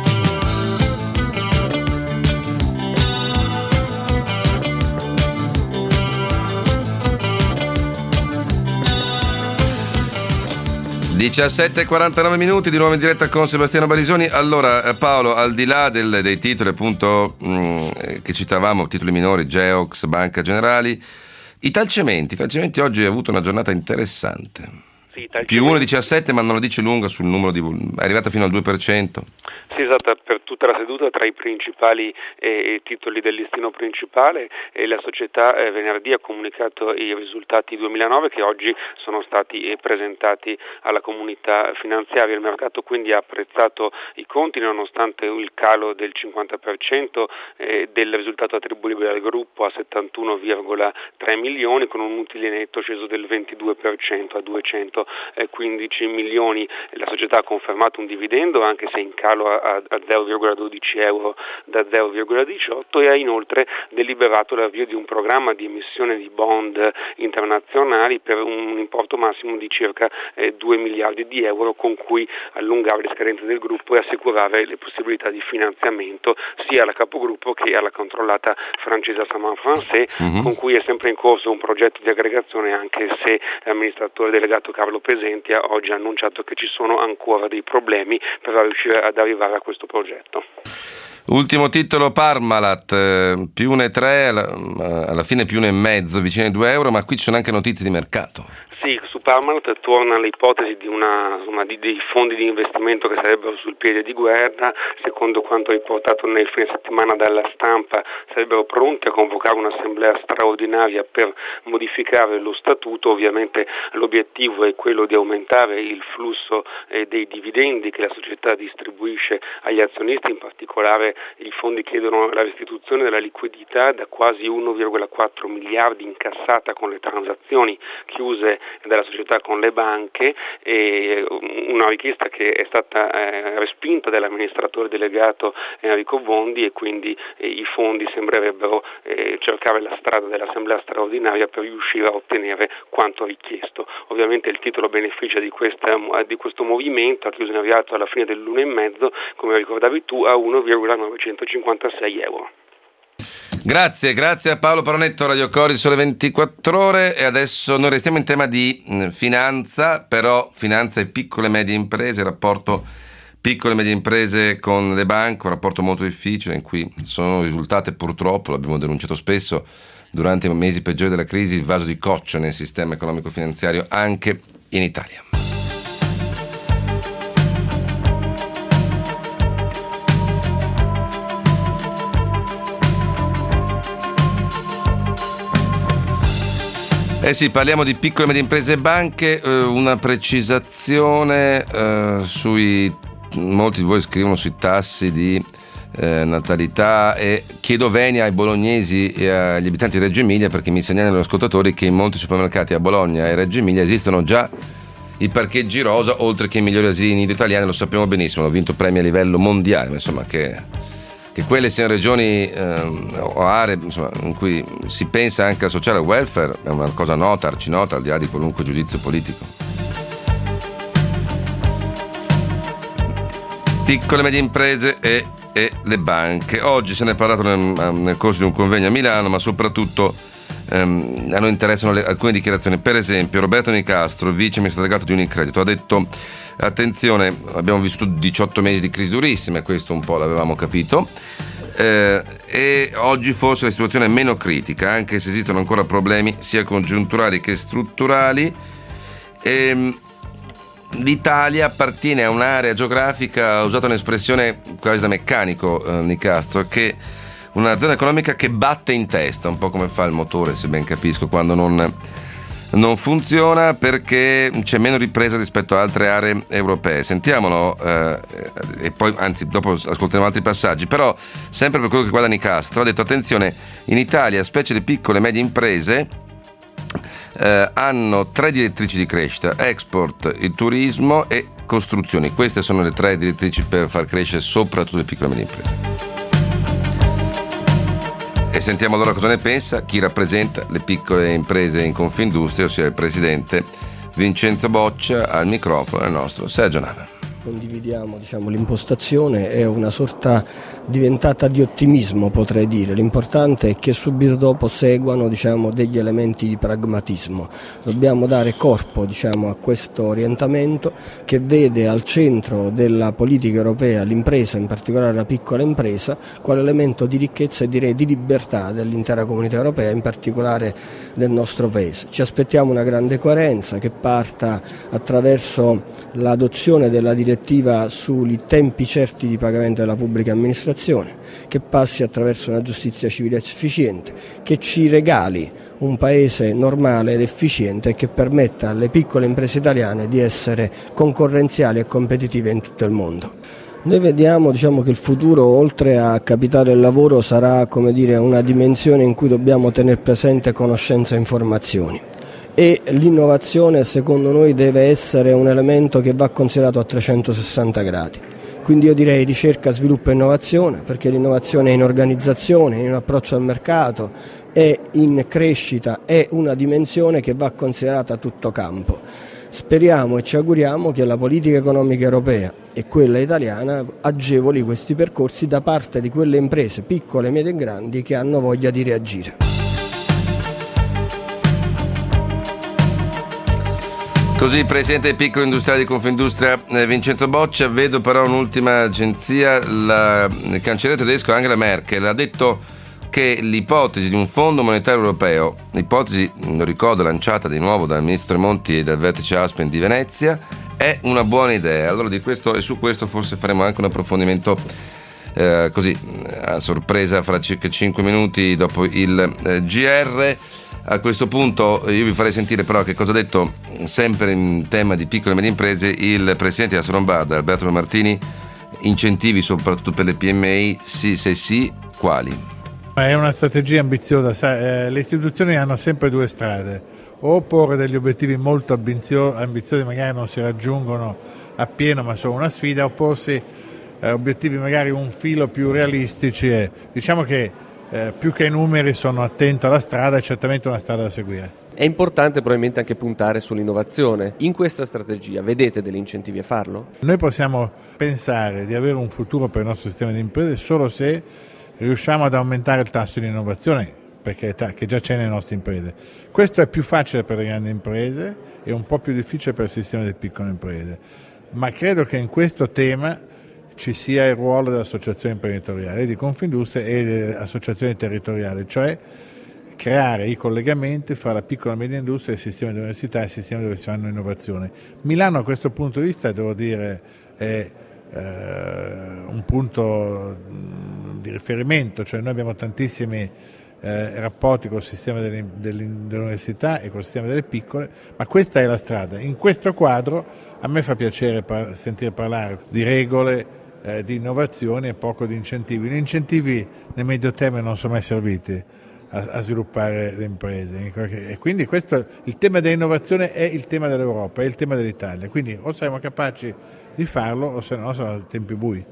(17:49) di nuovo in diretta con Sebastiano Barisoni. Allora, Paolo, al di là dei titoli appunto che citavamo, titoli minori, Geox, Banca Generali, Italcementi oggi ha avuto una giornata interessante. Sì, più 1,17, ma non lo dice lunga sul numero è arrivata fino al 2%. Sì, esatto, per tutta la seduta tra i principali titoli del listino principale, la società venerdì ha comunicato i risultati 2009 che oggi sono stati presentati alla comunità finanziaria. Il mercato quindi ha apprezzato i conti nonostante il calo del 50% del risultato attribuibile al gruppo a 71,3 milioni, con un utile netto sceso del 22% a 115 milioni. La società ha confermato un dividendo, anche se in calo a 0,12 euro da 0,18, e ha inoltre deliberato l'avvio di un programma di emissione di bond internazionali per un importo massimo di circa 2 miliardi di euro, con cui allungare le scadenze del gruppo e assicurare le possibilità di finanziamento sia alla capogruppo che alla controllata francese Saman Francais, con cui è sempre in corso un progetto di aggregazione, anche se l'amministratore delegato Carlo Pesentia oggi ha annunciato che ci sono ancora dei problemi per riuscire ad arrivare a questo progetto. Ultimo titolo, Parmalat, più 1,3, alla fine più 1,5, vicino ai 2 euro, ma qui ci sono anche notizie di mercato. Sì, su Parmalat torna l'ipotesi di dei fondi di investimento che sarebbero sul piede di guerra. Secondo quanto riportato nel fine settimana dalla Stampa, sarebbero pronti a convocare un'assemblea straordinaria per modificare lo statuto. Ovviamente l'obiettivo è quello di aumentare il flusso dei dividendi che la società distribuisce agli azionisti. In particolare i fondi chiedono la restituzione della liquidità da quasi 1,4 miliardi incassata con le transazioni chiuse della società con le banche, e una richiesta che è stata respinta dall'amministratore delegato Enrico Bondi, e quindi i fondi sembrerebbero cercare la strada dell'assemblea straordinaria per riuscire a ottenere quanto richiesto. Ovviamente il titolo beneficia di questo movimento, ha chiuso in avviato alla fine dell'1,5, come ricordavi tu, a 1,956 euro. Grazie a Paolo Paronetto, Radio Cori, Sole 24 Ore. E adesso noi restiamo in tema di finanza, però finanza e piccole e medie imprese, rapporto piccole e medie imprese con le banche, un rapporto molto difficile in cui sono risultate, purtroppo, l'abbiamo denunciato spesso, durante i mesi peggiori della crisi, il vaso di coccia nel sistema economico-finanziario anche in Italia. Sì, parliamo di piccole e medie imprese e banche, una precisazione molti di voi scrivono sui tassi di natalità, e chiedo venia ai bolognesi e agli abitanti di Reggio Emilia, perché mi segnalano gli ascoltatori che in molti supermercati a Bologna e Reggio Emilia esistono già i parcheggi rosa, oltre che i migliori asili nido italiani. Lo sappiamo benissimo, hanno vinto premi a livello mondiale, ma insomma che quelle siano regioni o aree, insomma, in cui si pensa anche al sociale welfare è una cosa nota, arcinota, al di là di qualunque giudizio politico. Piccole e medie imprese e le banche. Oggi se ne è parlato nel corso di un convegno a Milano, ma soprattutto a noi interessano alcune dichiarazioni. Per esempio Roberto Nicastro, vice ministro delegato di Unicredito, ha detto: attenzione, abbiamo vissuto 18 mesi di crisi durissime, questo un po' l'avevamo capito, e oggi forse la situazione è meno critica, anche se esistono ancora problemi sia congiunturali che strutturali. L'Italia appartiene a un'area geografica, ha usato un'espressione quasi da meccanico Nicastro, che una zona economica che batte in testa, un po' come fa il motore, se ben capisco, quando non funziona, perché c'è meno ripresa rispetto a altre aree europee. Sentiamolo e poi, anzi, dopo ascolteremo altri passaggi. Però sempre per quello che riguarda Nicastro, ha detto: attenzione, in Italia specie le piccole e medie imprese hanno 3 direttrici di crescita: export, il turismo e costruzioni. Queste sono le 3 direttrici per far crescere soprattutto le piccole e medie imprese. E sentiamo allora cosa ne pensa chi rappresenta le piccole imprese in Confindustria, ossia il presidente Vincenzo Boccia, al microfono del nostro Sergio Nava. Condividiamo l'impostazione, è una sorta diventata di ottimismo, potrei dire. L'importante è che subito dopo seguano degli elementi di pragmatismo. Dobbiamo dare corpo a questo orientamento che vede al centro della politica europea l'impresa, in particolare la piccola impresa, quale elemento di ricchezza e direi di libertà dell'intera comunità europea, in particolare del nostro Paese. Ci aspettiamo una grande coerenza che parta attraverso l'adozione della direttiva sui tempi certi di pagamento della pubblica amministrazione, che passi attraverso una giustizia civile efficiente, che ci regali un paese normale ed efficiente e che permetta alle piccole imprese italiane di essere concorrenziali e competitive in tutto il mondo. Noi vediamo che il futuro, oltre a capitale e lavoro, sarà una dimensione in cui dobbiamo tenere presente conoscenza e informazioni. e l'innovazione secondo noi deve essere un elemento che va considerato a 360 gradi. Quindi io direi ricerca, sviluppo e innovazione, perché l'innovazione è in organizzazione, in un approccio al mercato, è in crescita, è una dimensione che va considerata a tutto campo. Speriamo e ci auguriamo che la politica economica europea e quella italiana agevoli questi percorsi da parte di quelle imprese piccole, medie e grandi che hanno voglia di reagire. Così il presidente del piccolo industriale di Confindustria Vincenzo Boccia. Vedo però un'ultima agenzia, il cancelliere tedesco Angela Merkel ha detto che l'ipotesi di un fondo monetario europeo, ipotesi, lo ricordo, lanciata di nuovo dal ministro Monti e dal vertice Aspen di Venezia, è una buona idea. Allora di questo e su questo forse faremo anche un approfondimento così a sorpresa fra circa 5 minuti dopo il GR. A questo punto io vi farei sentire però che cosa ha detto, sempre in tema di piccole e medie imprese, il presidente della Solombarda, Alberto Martini. Incentivi soprattutto per le PMI, sì, se sì, quali? È una strategia ambiziosa, le istituzioni hanno sempre due strade: o porre degli obiettivi molto ambiziosi, magari non si raggiungono appieno ma sono una sfida, o porsi obiettivi magari un filo più realistici. Diciamo che più che i numeri sono attento alla strada, è certamente una strada da seguire. È importante probabilmente anche puntare sull'innovazione. In questa strategia vedete degli incentivi a farlo? Noi possiamo pensare di avere un futuro per il nostro sistema di imprese solo se riusciamo ad aumentare il tasso di innovazione, perché che già c'è nelle nostre imprese. Questo è più facile per le grandi imprese e un po' più difficile per il sistema delle piccole imprese, ma credo che in questo tema ci sia il ruolo dell'associazione imprenditoriale, di Confindustria e delle associazioni territoriali, cioè creare i collegamenti fra la piccola e media industria, il sistema delle università e il sistema dove si fanno innovazione. Milano a questo punto di vista, devo dire, è un punto di riferimento, cioè noi abbiamo tantissimi rapporti col sistema delle università e col sistema delle piccole, ma questa è la strada. In questo quadro a me fa piacere sentire parlare di regole, di innovazione e poco di incentivi. Gli incentivi nel medio termine non sono mai serviti a sviluppare le imprese, e quindi questo, il tema dell'innovazione è il tema dell'Europa, è il tema dell'Italia, quindi o saremo capaci di farlo o se no sono tempi bui.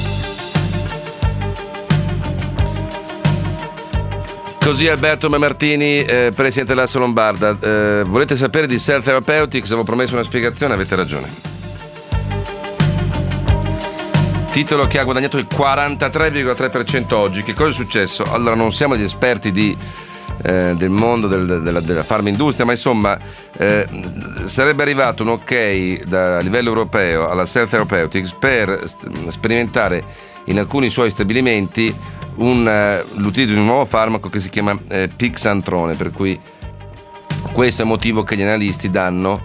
Così Alberto Martini, presidente della Solombarda. Volete sapere di Cell Therapeutics? Avevo promesso una spiegazione, avete ragione. Titolo che ha guadagnato il 43,3% oggi. Che cosa è successo? Allora, non siamo gli esperti del mondo della farmindustria, ma insomma sarebbe arrivato un ok a livello europeo alla Cell Therapeutics per sperimentare in alcuni suoi stabilimenti l'utilizzo di un nuovo farmaco che si chiama Pixantrone, per cui questo è il motivo che gli analisti danno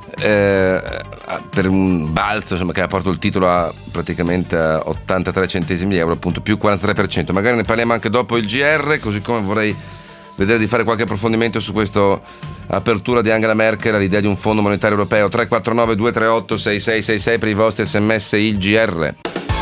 per un balzo, insomma, che ha portato il titolo a praticamente a 83 centesimi di euro, appunto più 43%. Magari ne parliamo anche dopo il GR, così come vorrei vedere di fare qualche approfondimento su questa apertura di Angela Merkel all'idea di un fondo monetario europeo. 349 238 6666 per i vostri sms il GR.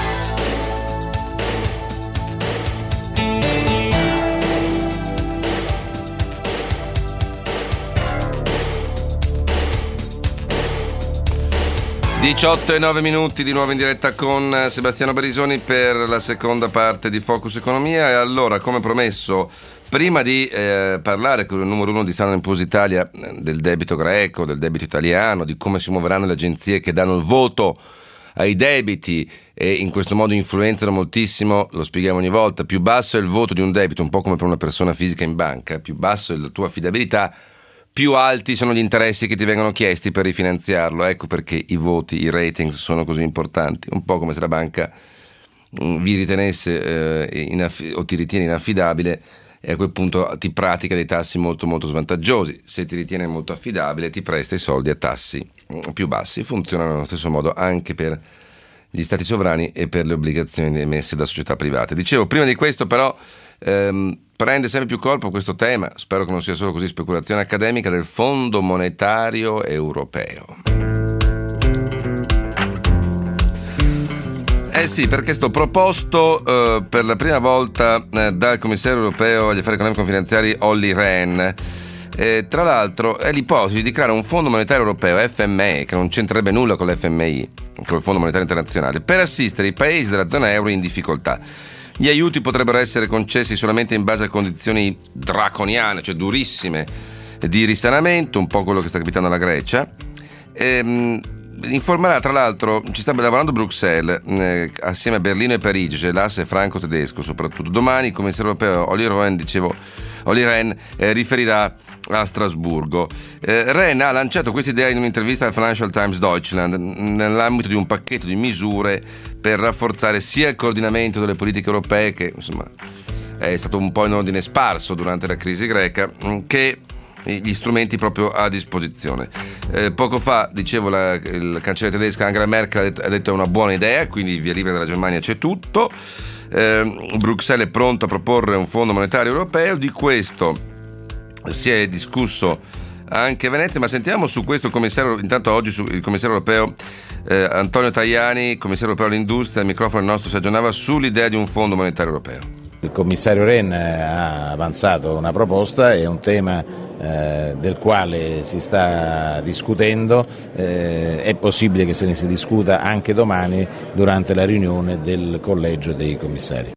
Diciotto e 9 minuti di nuovo in diretta con Sebastiano Barisoni per la seconda parte di Focus Economia. E allora, come promesso, prima di parlare con il numero uno di Standard & Poor's Italia del debito greco, del debito italiano, di come si muoveranno le agenzie che danno il voto ai debiti e in questo modo influenzano moltissimo, lo spieghiamo ogni volta, più basso è il voto di un debito, un po' come per una persona fisica in banca, più basso è la tua affidabilità, più alti sono gli interessi che ti vengono chiesti per rifinanziarlo. Ecco perché i voti, i ratings sono così importanti, un po' come se la banca vi ritenesse o ti ritiene inaffidabile e a quel punto ti pratica dei tassi molto molto svantaggiosi. Se ti ritiene molto affidabile ti presta i soldi a tassi più bassi. Funzionano allo stesso modo anche per gli stati sovrani e per le obbligazioni emesse da società private. Dicevo, prima di questo però prende sempre più corpo questo tema, spero che non sia solo così speculazione accademica, del Fondo Monetario Europeo. Sì, perché è stato proposto per la prima volta dal commissario europeo agli affari economico-finanziari Olli Rehn. Tra l'altro è l'ipotesi di creare un fondo monetario europeo, FME, che non c'entrerebbe nulla con l'FMI, con il Fondo Monetario Internazionale, per assistere i paesi della zona euro in difficoltà. Gli aiuti potrebbero essere concessi solamente in base a condizioni draconiane, cioè durissime, di risanamento, un po' quello che sta capitando alla Grecia. Informerà, tra l'altro, ci sta lavorando Bruxelles assieme a Berlino e Parigi, c'è l'asse franco-tedesco soprattutto. Domani il commissario europeo Olli Rehn riferirà a Strasburgo. Rehn ha lanciato questa idea in un'intervista al Financial Times Deutschland nell'ambito di un pacchetto di misure per rafforzare sia il coordinamento delle politiche europee, che insomma è stato un po' in ordine sparso durante la crisi greca, che gli strumenti proprio a disposizione. Poco fa, dicevo, il cancelliere tedesca Angela Merkel ha detto è una buona idea, quindi via libera della Germania c'è tutto. Bruxelles è pronto a proporre un fondo monetario europeo, di questo si è discusso anche a Venezia, ma sentiamo su questo il commissario, intanto oggi il commissario europeo Antonio Tajani, commissario europeo all'industria, al microfono il nostro Sergio Nava, sull'idea di un fondo monetario europeo. Il commissario Rehn ha avanzato una proposta, è un tema del quale si sta discutendo, è possibile che se ne si discuta anche domani durante la riunione del collegio dei commissari.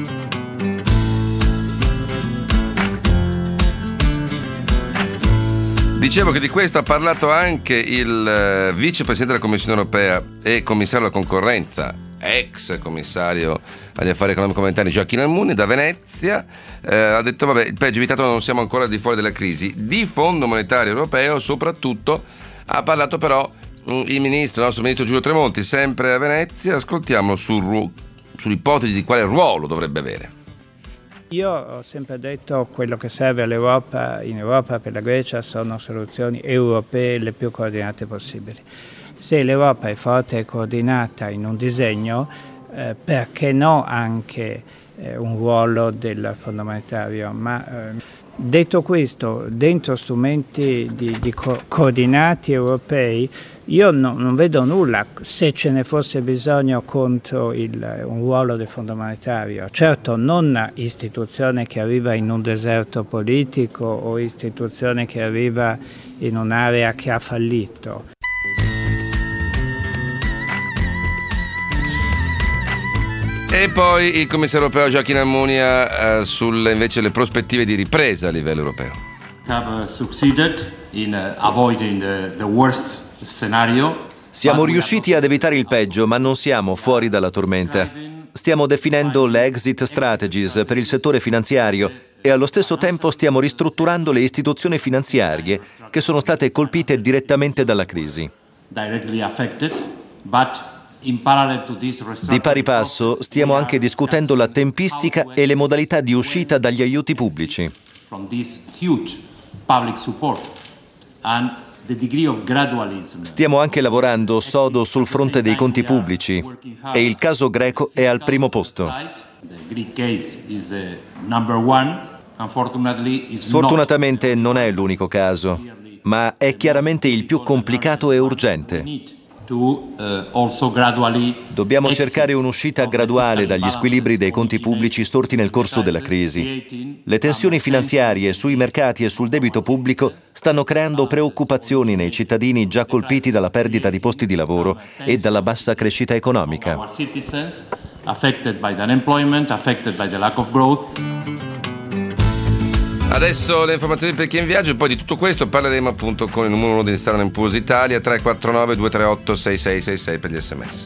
Dicevo che di questo ha parlato anche il vicepresidente della Commissione europea e commissario alla concorrenza, ex commissario agli affari economico-monetari Joachim Almunia, da Venezia. Ha detto vabbè, il peggio evitato, non siamo ancora al di fuori della crisi. Di fondo monetario europeo soprattutto ha parlato però il nostro ministro Giulio Tremonti, sempre a Venezia. Ascoltiamolo sull'ipotesi di quale ruolo dovrebbe avere. Io ho sempre detto quello che serve all'Europa, in Europa per la Grecia, sono soluzioni europee le più coordinate possibili. Se l'Europa è forte e coordinata in un disegno, perché no anche un ruolo del Fondo monetario? Ma detto questo, dentro strumenti di coordinati europei, io non vedo nulla, se ce ne fosse bisogno, contro un ruolo del Fondo monetario. Certo, non istituzione che arriva in un deserto politico o istituzione che arriva in un'area che ha fallito. E poi il commissario europeo Joachim Almunia sulle invece le prospettive di ripresa a livello europeo. Have succeeded in avoiding the worst scenario. Siamo riusciti ad evitare il peggio, ma non siamo fuori dalla tormenta. Stiamo definendo le exit strategies per il settore finanziario e allo stesso tempo stiamo ristrutturando le istituzioni finanziarie che sono state colpite direttamente dalla crisi. Di pari passo stiamo anche discutendo la tempistica e le modalità di uscita dagli aiuti pubblici. Stiamo anche lavorando sodo sul fronte dei conti pubblici e il caso greco è al primo posto. Sfortunatamente non è l'unico caso, ma è chiaramente il più complicato e urgente. Dobbiamo cercare un'uscita graduale dagli squilibri dei conti pubblici sorti nel corso della crisi. Le tensioni finanziarie sui mercati e sul debito pubblico stanno creando preoccupazioni nei cittadini già colpiti dalla perdita di posti di lavoro e dalla bassa crescita economica. Adesso le informazioni per chi è in viaggio e poi di tutto questo parleremo appunto con il numero 1 di Standard & Poor's Italia, 349 238 6666 per gli SMS.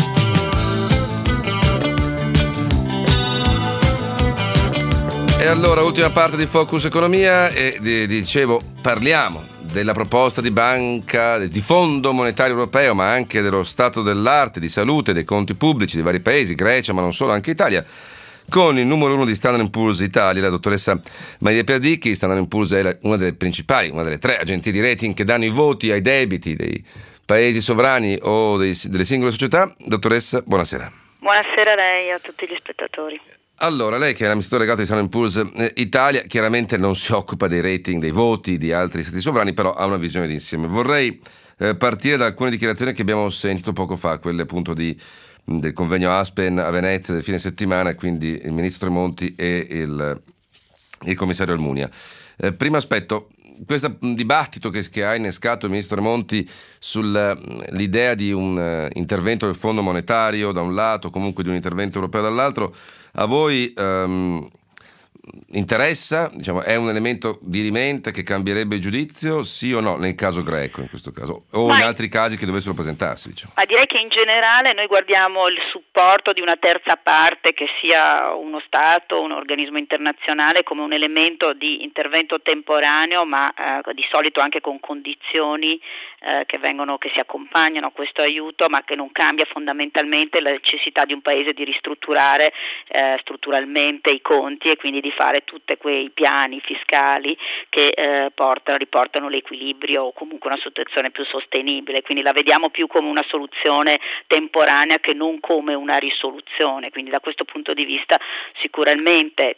E allora, ultima parte di Focus Economia e dicevo, parliamo della proposta di banca, di Fondo Monetario Europeo, ma anche dello stato dell'arte, di salute, dei conti pubblici di vari paesi, Grecia, ma non solo, anche Italia, con il numero 1 di Standard & Poor's Italia, la dottoressa Maria Piadicchi. Standard & Poor's è una delle principali, una delle 3 agenzie di rating che danno i voti ai debiti dei paesi sovrani o delle singole società. Dottoressa, buonasera. Buonasera a lei e a tutti gli spettatori. Allora, lei che è l'amministratore delegato di Standard & Poor's Italia, chiaramente non si occupa dei rating, dei voti di altri stati sovrani, però ha una visione d'insieme. Vorrei partire da alcune dichiarazioni che abbiamo sentito poco fa, quelle appunto del convegno Aspen a Venezia del fine settimana, quindi il ministro Tremonti e il commissario Almunia. Primo aspetto, questo dibattito che ha innescato il ministro Tremonti sull'idea di un intervento del Fondo Monetario da un lato, comunque di un intervento europeo dall'altro, a voi interessa? Diciamo, è un elemento dirimente che cambierebbe il giudizio, sì o no, nel caso greco in questo caso, o in altri casi che dovessero presentarsi? Diciamo. Ma direi che in generale noi guardiamo il supporto di una terza parte, che sia uno Stato, un organismo internazionale, come un elemento di intervento temporaneo, ma di solito anche con condizioni che si accompagnano a questo aiuto, ma che non cambia fondamentalmente la necessità di un paese di ristrutturare strutturalmente i conti e quindi di fare tutti quei piani fiscali che riportano l'equilibrio o comunque una situazione più sostenibile. Quindi la vediamo più come una soluzione temporanea che non come una risoluzione. Quindi da questo punto di vista sicuramente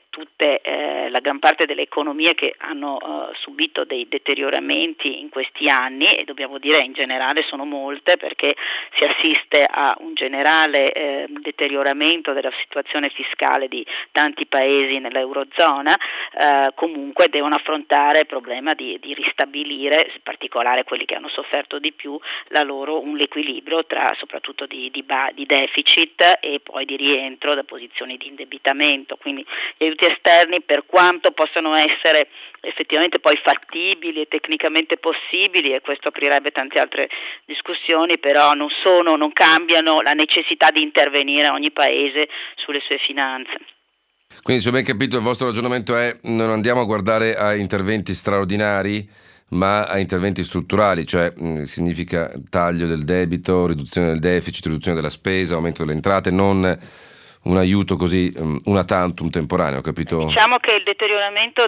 la gran parte delle economie che hanno subito dei deterioramenti in questi anni, e dobbiamo dire in generale sono molte, perché si assiste a un generale deterioramento della situazione fiscale di tanti paesi nell'Eurozona, comunque devono affrontare il problema di ristabilire, in particolare quelli che hanno sofferto di più, l'equilibrio tra soprattutto di deficit e poi di rientro da posizioni di indebitamento. Quindi gli aiuti esterni, per quanto possano essere effettivamente poi fattibili e tecnicamente possibili, e questo aprirebbe tante altre discussioni, però non cambiano la necessità di intervenire ogni paese sulle sue finanze. Quindi, se ho ben capito, il vostro ragionamento è: non andiamo a guardare a interventi straordinari, ma a interventi strutturali, cioè significa taglio del debito, riduzione del deficit, riduzione della spesa, aumento delle entrate, non un aiuto così una tantum temporaneo, capito? Diciamo che il deterioramento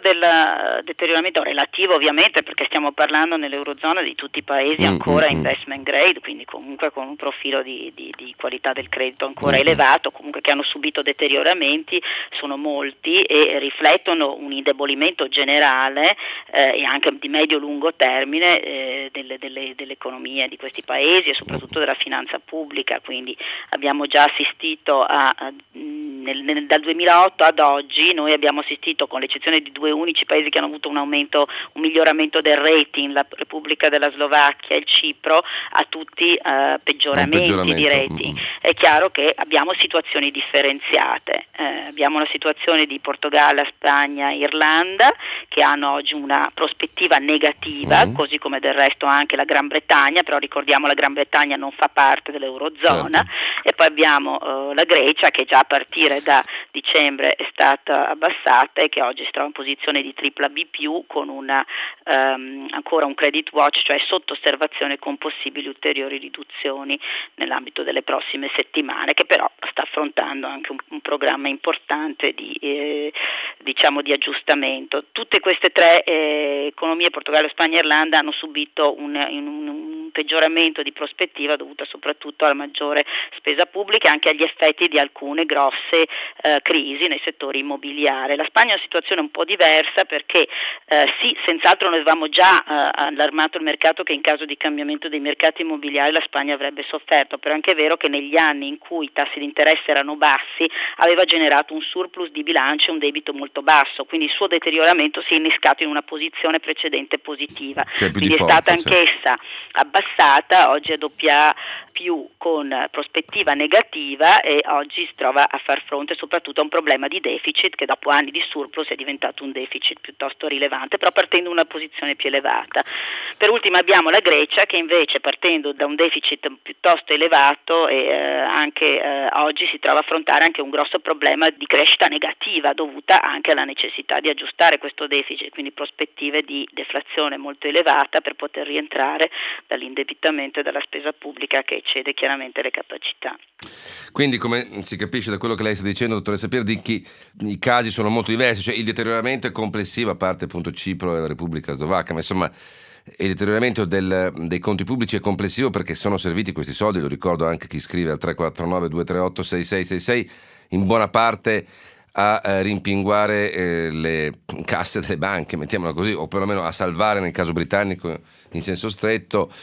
relativo, ovviamente, perché stiamo parlando nell'Eurozona di tutti i paesi ancora investment grade, quindi comunque con un profilo di qualità del credito ancora elevato, comunque che hanno subito deterioramenti, sono molti e riflettono un indebolimento generale e anche di medio-lungo termine delle economie di questi paesi e soprattutto della finanza pubblica. Quindi abbiamo già assistito dal 2008 ad oggi noi abbiamo assistito, con l'eccezione di 2 unici paesi che hanno avuto un miglioramento del rating, la Repubblica della Slovacchia e il Cipro, a tutti peggioramenti di rating. È chiaro che abbiamo situazioni differenziate, abbiamo una situazione di Portogallo, Spagna, Irlanda, che hanno oggi una prospettiva negativa, così come del resto anche la Gran Bretagna, però ricordiamo la Gran Bretagna non fa parte dell'Eurozona, e poi abbiamo la Grecia, che già a partire da dicembre è stata abbassata e che oggi si trova in posizione di BBB+, con ancora un credit watch, cioè sotto osservazione, con possibili ulteriori riduzioni nell'ambito delle prossime settimane, che però sta affrontando anche un programma importante di aggiustamento. Tutte queste 3 economie, Portogallo, Spagna e Irlanda, hanno subito un peggioramento di prospettiva dovuta soprattutto alla maggiore spesa pubblica e anche agli effetti di alcune grosse crisi nei settori immobiliari. La Spagna è una situazione un po' diversa, perché sì, senz'altro noi avevamo già allarmato il mercato che in caso di cambiamento dei mercati immobiliari la Spagna avrebbe sofferto, però è anche vero che negli anni in cui i tassi di interesse erano bassi aveva generato un surplus di bilancio e un debito molto basso, quindi il suo deterioramento si è innescato in una posizione precedente positiva, quindi è stata anch'essa abbassata, oggi è AA+ con prospettiva negativa, e oggi si trova a far fronte soprattutto a un problema di deficit che dopo anni di surplus è diventato un deficit piuttosto rilevante, però partendo da una posizione più elevata. Per ultimo abbiamo la Grecia, che invece, partendo da un deficit piuttosto elevato, anche oggi si trova a affrontare anche un grosso problema di crescita negativa dovuta anche alla necessità di aggiustare questo deficit, quindi prospettive di deflazione molto elevata per poter rientrare dall'indebitamento e dalla spesa pubblica che eccede chiaramente le capacità. Quindi, come si capisce da quello che lei sta dicendo, dottoressa Pierdicchi, i casi sono molto diversi, cioè il deterioramento è complessivo, a parte appunto Cipro e la Repubblica Slovacca, ma insomma il deterioramento dei conti pubblici è complessivo, perché sono serviti questi soldi, lo ricordo anche chi scrive al 349 238 6666, in buona parte a rimpinguare le casse delle banche, mettiamola così, o perlomeno a salvare, nel caso britannico in senso stretto,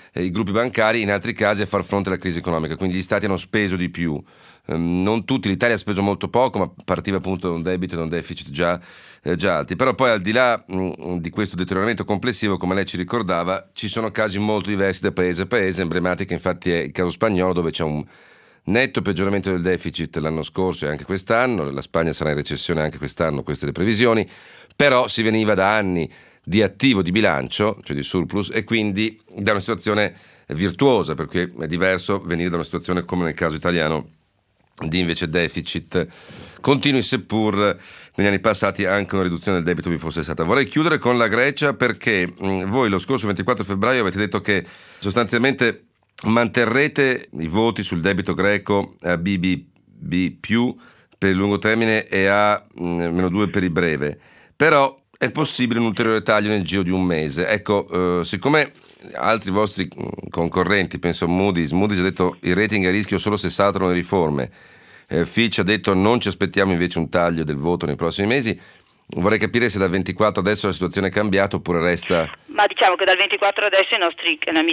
i gruppi bancari, in altri casi a far fronte alla crisi economica, quindi gli stati hanno speso di più. Non tutti, l'Italia ha speso molto poco, ma partiva appunto da un debito e da un deficit già alti. Però poi, al di là di questo deterioramento complessivo, come lei ci ricordava, ci sono casi molto diversi da paese a paese. Emblematica infatti è il caso spagnolo, dove c'è un netto peggioramento del deficit l'anno scorso e anche quest'anno. La Spagna sarà in recessione anche quest'anno, queste le previsioni, però si veniva da anni di attivo di bilancio, cioè di surplus, e quindi da una situazione virtuosa, perché è diverso venire da una situazione come nel caso italiano di invece deficit continui, seppur negli anni passati anche una riduzione del debito vi fosse stata. Vorrei chiudere con la Grecia, perché voi lo scorso 24 febbraio avete detto che sostanzialmente manterrete i voti sul debito greco a BBB+ per il lungo termine e a -2 per il breve, però è possibile un ulteriore taglio nel giro di un mese. Ecco, siccome altri vostri concorrenti, penso a Moody's ha detto il rating è a rischio solo se saltano le riforme, Fitch ha detto non ci aspettiamo invece un taglio del voto nei prossimi mesi, vorrei capire se dal 24 adesso la situazione è cambiata oppure resta... Ma diciamo che dal 24 adesso i nostri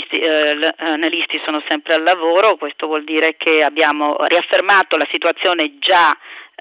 analisti sono sempre al lavoro. Questo vuol dire che abbiamo riaffermato la situazione già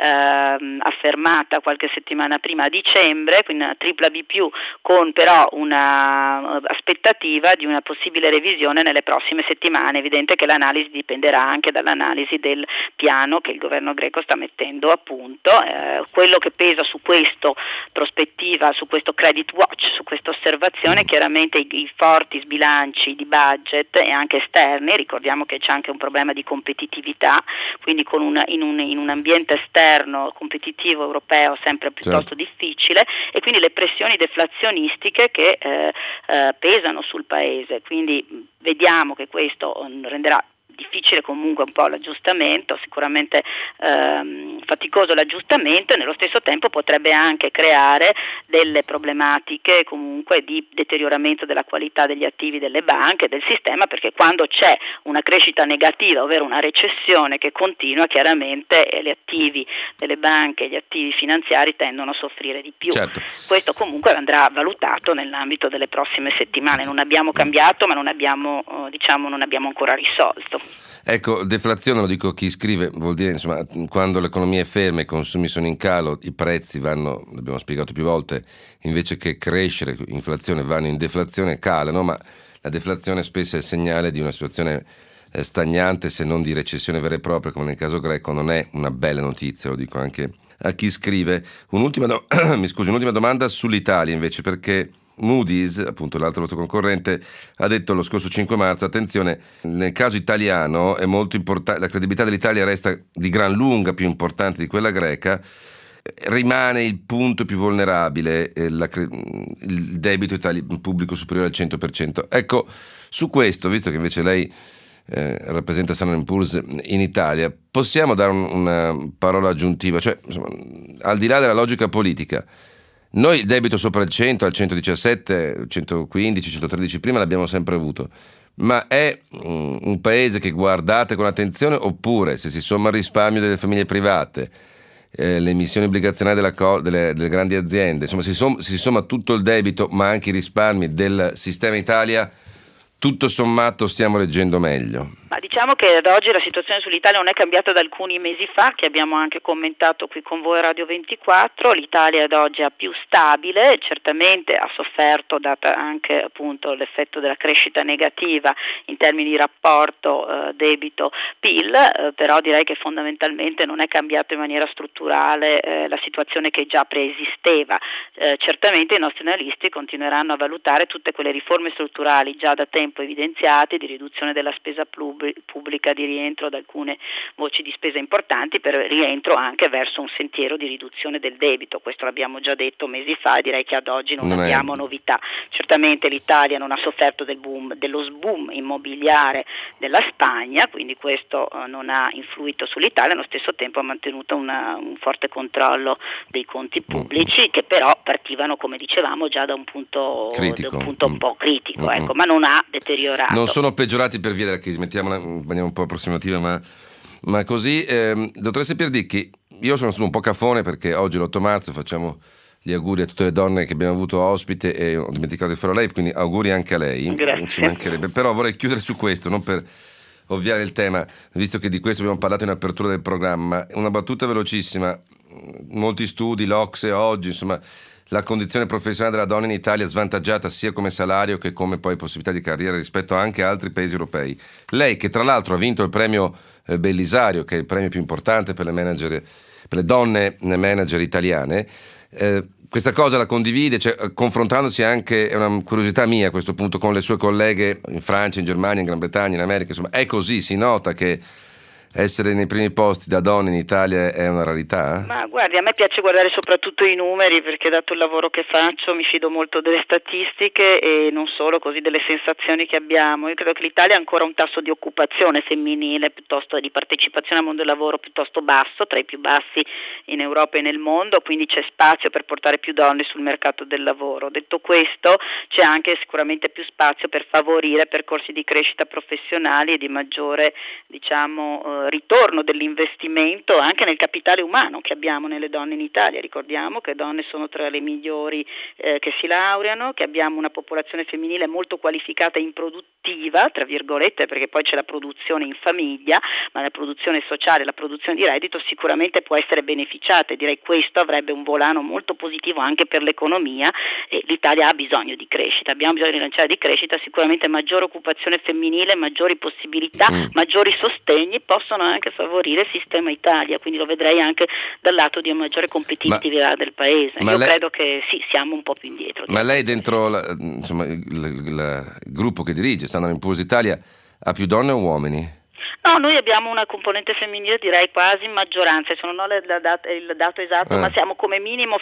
affermata qualche settimana prima, a dicembre, quindi una tripla B+, con però una aspettativa di una possibile revisione nelle prossime settimane. È evidente che l'analisi dipenderà anche dall'analisi del piano che il governo greco sta mettendo a punto. Quello che pesa su questo prospettiva, su questo credit watch, su questa osservazione, chiaramente i forti sbilanci di budget e anche esterni. Ricordiamo che c'è anche un problema di competitività, quindi con in un ambiente esterno competitivo europeo sempre piuttosto difficile, e quindi le pressioni deflazionistiche che pesano sul paese. Quindi vediamo che questo renderà difficile comunque un po' l'aggiustamento, sicuramente faticoso l'aggiustamento, e nello stesso tempo potrebbe anche creare delle problematiche comunque di deterioramento della qualità degli attivi delle banche, del sistema, perché quando c'è una crescita negativa, ovvero una recessione che continua, chiaramente gli attivi delle banche, gli attivi finanziari tendono a soffrire di più. Certo. Questo comunque andrà valutato nell'ambito delle prossime settimane. Non abbiamo cambiato, ma non abbiamo ancora risolto. Ecco, deflazione, lo dico a chi scrive, vuol dire insomma quando l'economia è ferma e i consumi sono in calo, i prezzi vanno, l'abbiamo spiegato più volte, invece che crescere, inflazione, vanno in deflazione, calano, ma la deflazione spesso è il segnale di una situazione stagnante, se non di recessione vera e propria, come nel caso greco. Non è una bella notizia, lo dico anche a chi scrive. Un'ultima domanda sull'Italia invece, perché Moody's, appunto l'altro vostro concorrente, ha detto lo scorso 5 marzo, attenzione, nel caso italiano è molto importante, la credibilità dell'Italia resta di gran lunga più importante di quella greca, rimane il punto più vulnerabile, il debito pubblico superiore al 100%. Ecco, su questo, visto che invece lei rappresenta Standard & Poor's in Italia, possiamo dare una parola aggiuntiva, cioè insomma, al di là della logica politica, noi il debito sopra il 100, al 117, 115, 113 prima l'abbiamo sempre avuto, ma è un paese che guardate con attenzione, oppure se si somma il risparmio delle famiglie private, le emissioni obbligazionarie delle grandi aziende, insomma si somma tutto il debito ma anche i risparmi del sistema Italia, tutto sommato stiamo reggendo meglio? Ma diciamo che ad oggi la situazione sull'Italia non è cambiata da alcuni mesi fa, che abbiamo anche commentato qui con voi a Radio 24. L'Italia ad oggi è più stabile, certamente ha sofferto, data anche appunto l'effetto della crescita negativa in termini di rapporto debito-PIL, però direi che fondamentalmente non è cambiata in maniera strutturale la situazione che già preesisteva. Certamente i nostri analisti continueranno a valutare tutte quelle riforme strutturali già da tempo evidenziate di riduzione della spesa pubblica, di rientro da alcune voci di spesa importanti, per rientro anche verso un sentiero di riduzione del debito. Questo l'abbiamo già detto mesi fa e direi che ad oggi non abbiamo novità. Certamente l'Italia non ha sofferto dello sboom immobiliare della Spagna, quindi questo non ha influito sull'Italia, allo stesso tempo ha mantenuto un forte controllo dei conti pubblici, che però partivano, come dicevamo, già da un punto critico, un po' critico, ecco, ma non ha deteriorato. Non sono peggiorati per via della crisi, andiamo un po' approssimativa, ma così. Dottoressa Pierdicchi, io sono stato un po' cafone perché oggi l'8 marzo facciamo gli auguri a tutte le donne che abbiamo avuto ospite e ho dimenticato di farlo a lei, quindi auguri anche a lei. Grazie. Ci mancherebbe. Però vorrei chiudere su questo, non per ovviare il tema, visto che di questo abbiamo parlato in apertura del programma. Una battuta velocissima: molti studi, l'Ocse oggi, insomma, la condizione professionale della donna in Italia è svantaggiata sia come salario che come poi possibilità di carriera rispetto a anche altri paesi europei. Lei, che tra l'altro ha vinto il premio Bellisario, che è il premio più importante per le donne manager italiane, questa cosa la condivide, cioè, confrontandosi anche, è una curiosità mia a questo punto, con le sue colleghe in Francia, in Germania, in Gran Bretagna, in America, insomma, è così, si nota che essere nei primi posti da donne in Italia è una rarità? Ma guardi, a me piace guardare soprattutto i numeri, perché dato il lavoro che faccio mi fido molto delle statistiche e non solo, così delle sensazioni che abbiamo. Io credo che l'Italia ha ancora un tasso di occupazione femminile, piuttosto di partecipazione al mondo del lavoro piuttosto basso, tra i più bassi in Europa e nel mondo, quindi c'è spazio per portare più donne sul mercato del lavoro. Detto questo, c'è anche sicuramente più spazio per favorire percorsi di crescita professionali e di maggiore, ritorno dell'investimento anche nel capitale umano che abbiamo nelle donne in Italia. Ricordiamo che donne sono tra le migliori che si laureano, che abbiamo una popolazione femminile molto qualificata e improduttiva, tra virgolette, perché poi c'è la produzione in famiglia, ma la produzione sociale, la produzione di reddito sicuramente può essere beneficiata, e direi questo avrebbe un volano molto positivo anche per l'economia. E l'Italia ha bisogno di crescita, abbiamo bisogno di rilanciare di crescita, sicuramente maggiore occupazione femminile, maggiori possibilità, maggiori sostegni possono anche favorire il sistema Italia, quindi lo vedrei anche dal lato di una maggiore competitività del paese. Io credo che sì, siamo un po' più indietro. Ma lei dentro il gruppo che dirige, Standard & Poor's Italia, ha più donne o uomini? No, noi abbiamo una componente femminile direi quasi in maggioranza, non ho il dato esatto, ma siamo come minimo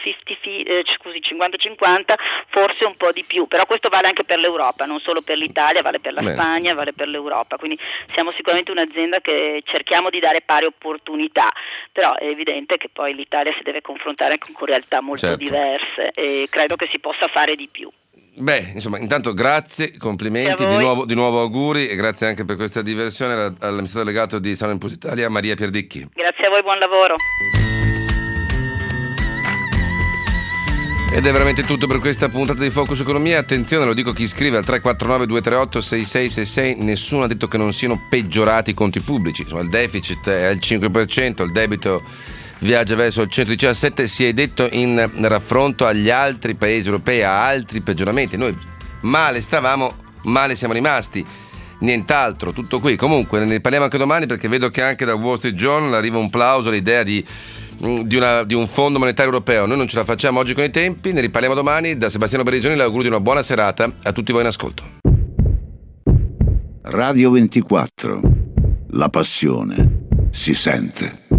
50-50, forse un po' di più, però questo vale anche per l'Europa, non solo per l'Italia, vale per la Spagna, vale per l'Europa, quindi siamo sicuramente un'azienda che cerchiamo di dare pari opportunità, però è evidente che poi l'Italia si deve confrontare anche con realtà molto diverse e credo che si possa fare di più. Beh, insomma, intanto grazie, complimenti, di nuovo auguri e grazie anche per questa diversione all'amministratore delegato di Standard & Poor's Italia, Maria Pierdicchi. Grazie a voi, buon lavoro. Ed è veramente tutto per questa puntata di Focus Economia. Attenzione, lo dico a chi scrive al 349-238-6666, nessuno ha detto che non siano peggiorati i conti pubblici, insomma il deficit è al 5%, il debito viaggia verso il 117, si è detto in raffronto agli altri paesi europei, a altri peggioramenti. Noi male stavamo, male siamo rimasti, nient'altro, tutto qui. Comunque ne parliamo anche domani, perché vedo che anche da Wall Street Journal arriva un plauso all'idea di un fondo monetario europeo. Noi non ce la facciamo oggi con i tempi, ne riparliamo domani. Da Sebastiano Berisoni l'augurio di una buona serata a tutti voi in ascolto. Radio 24, la passione si sente.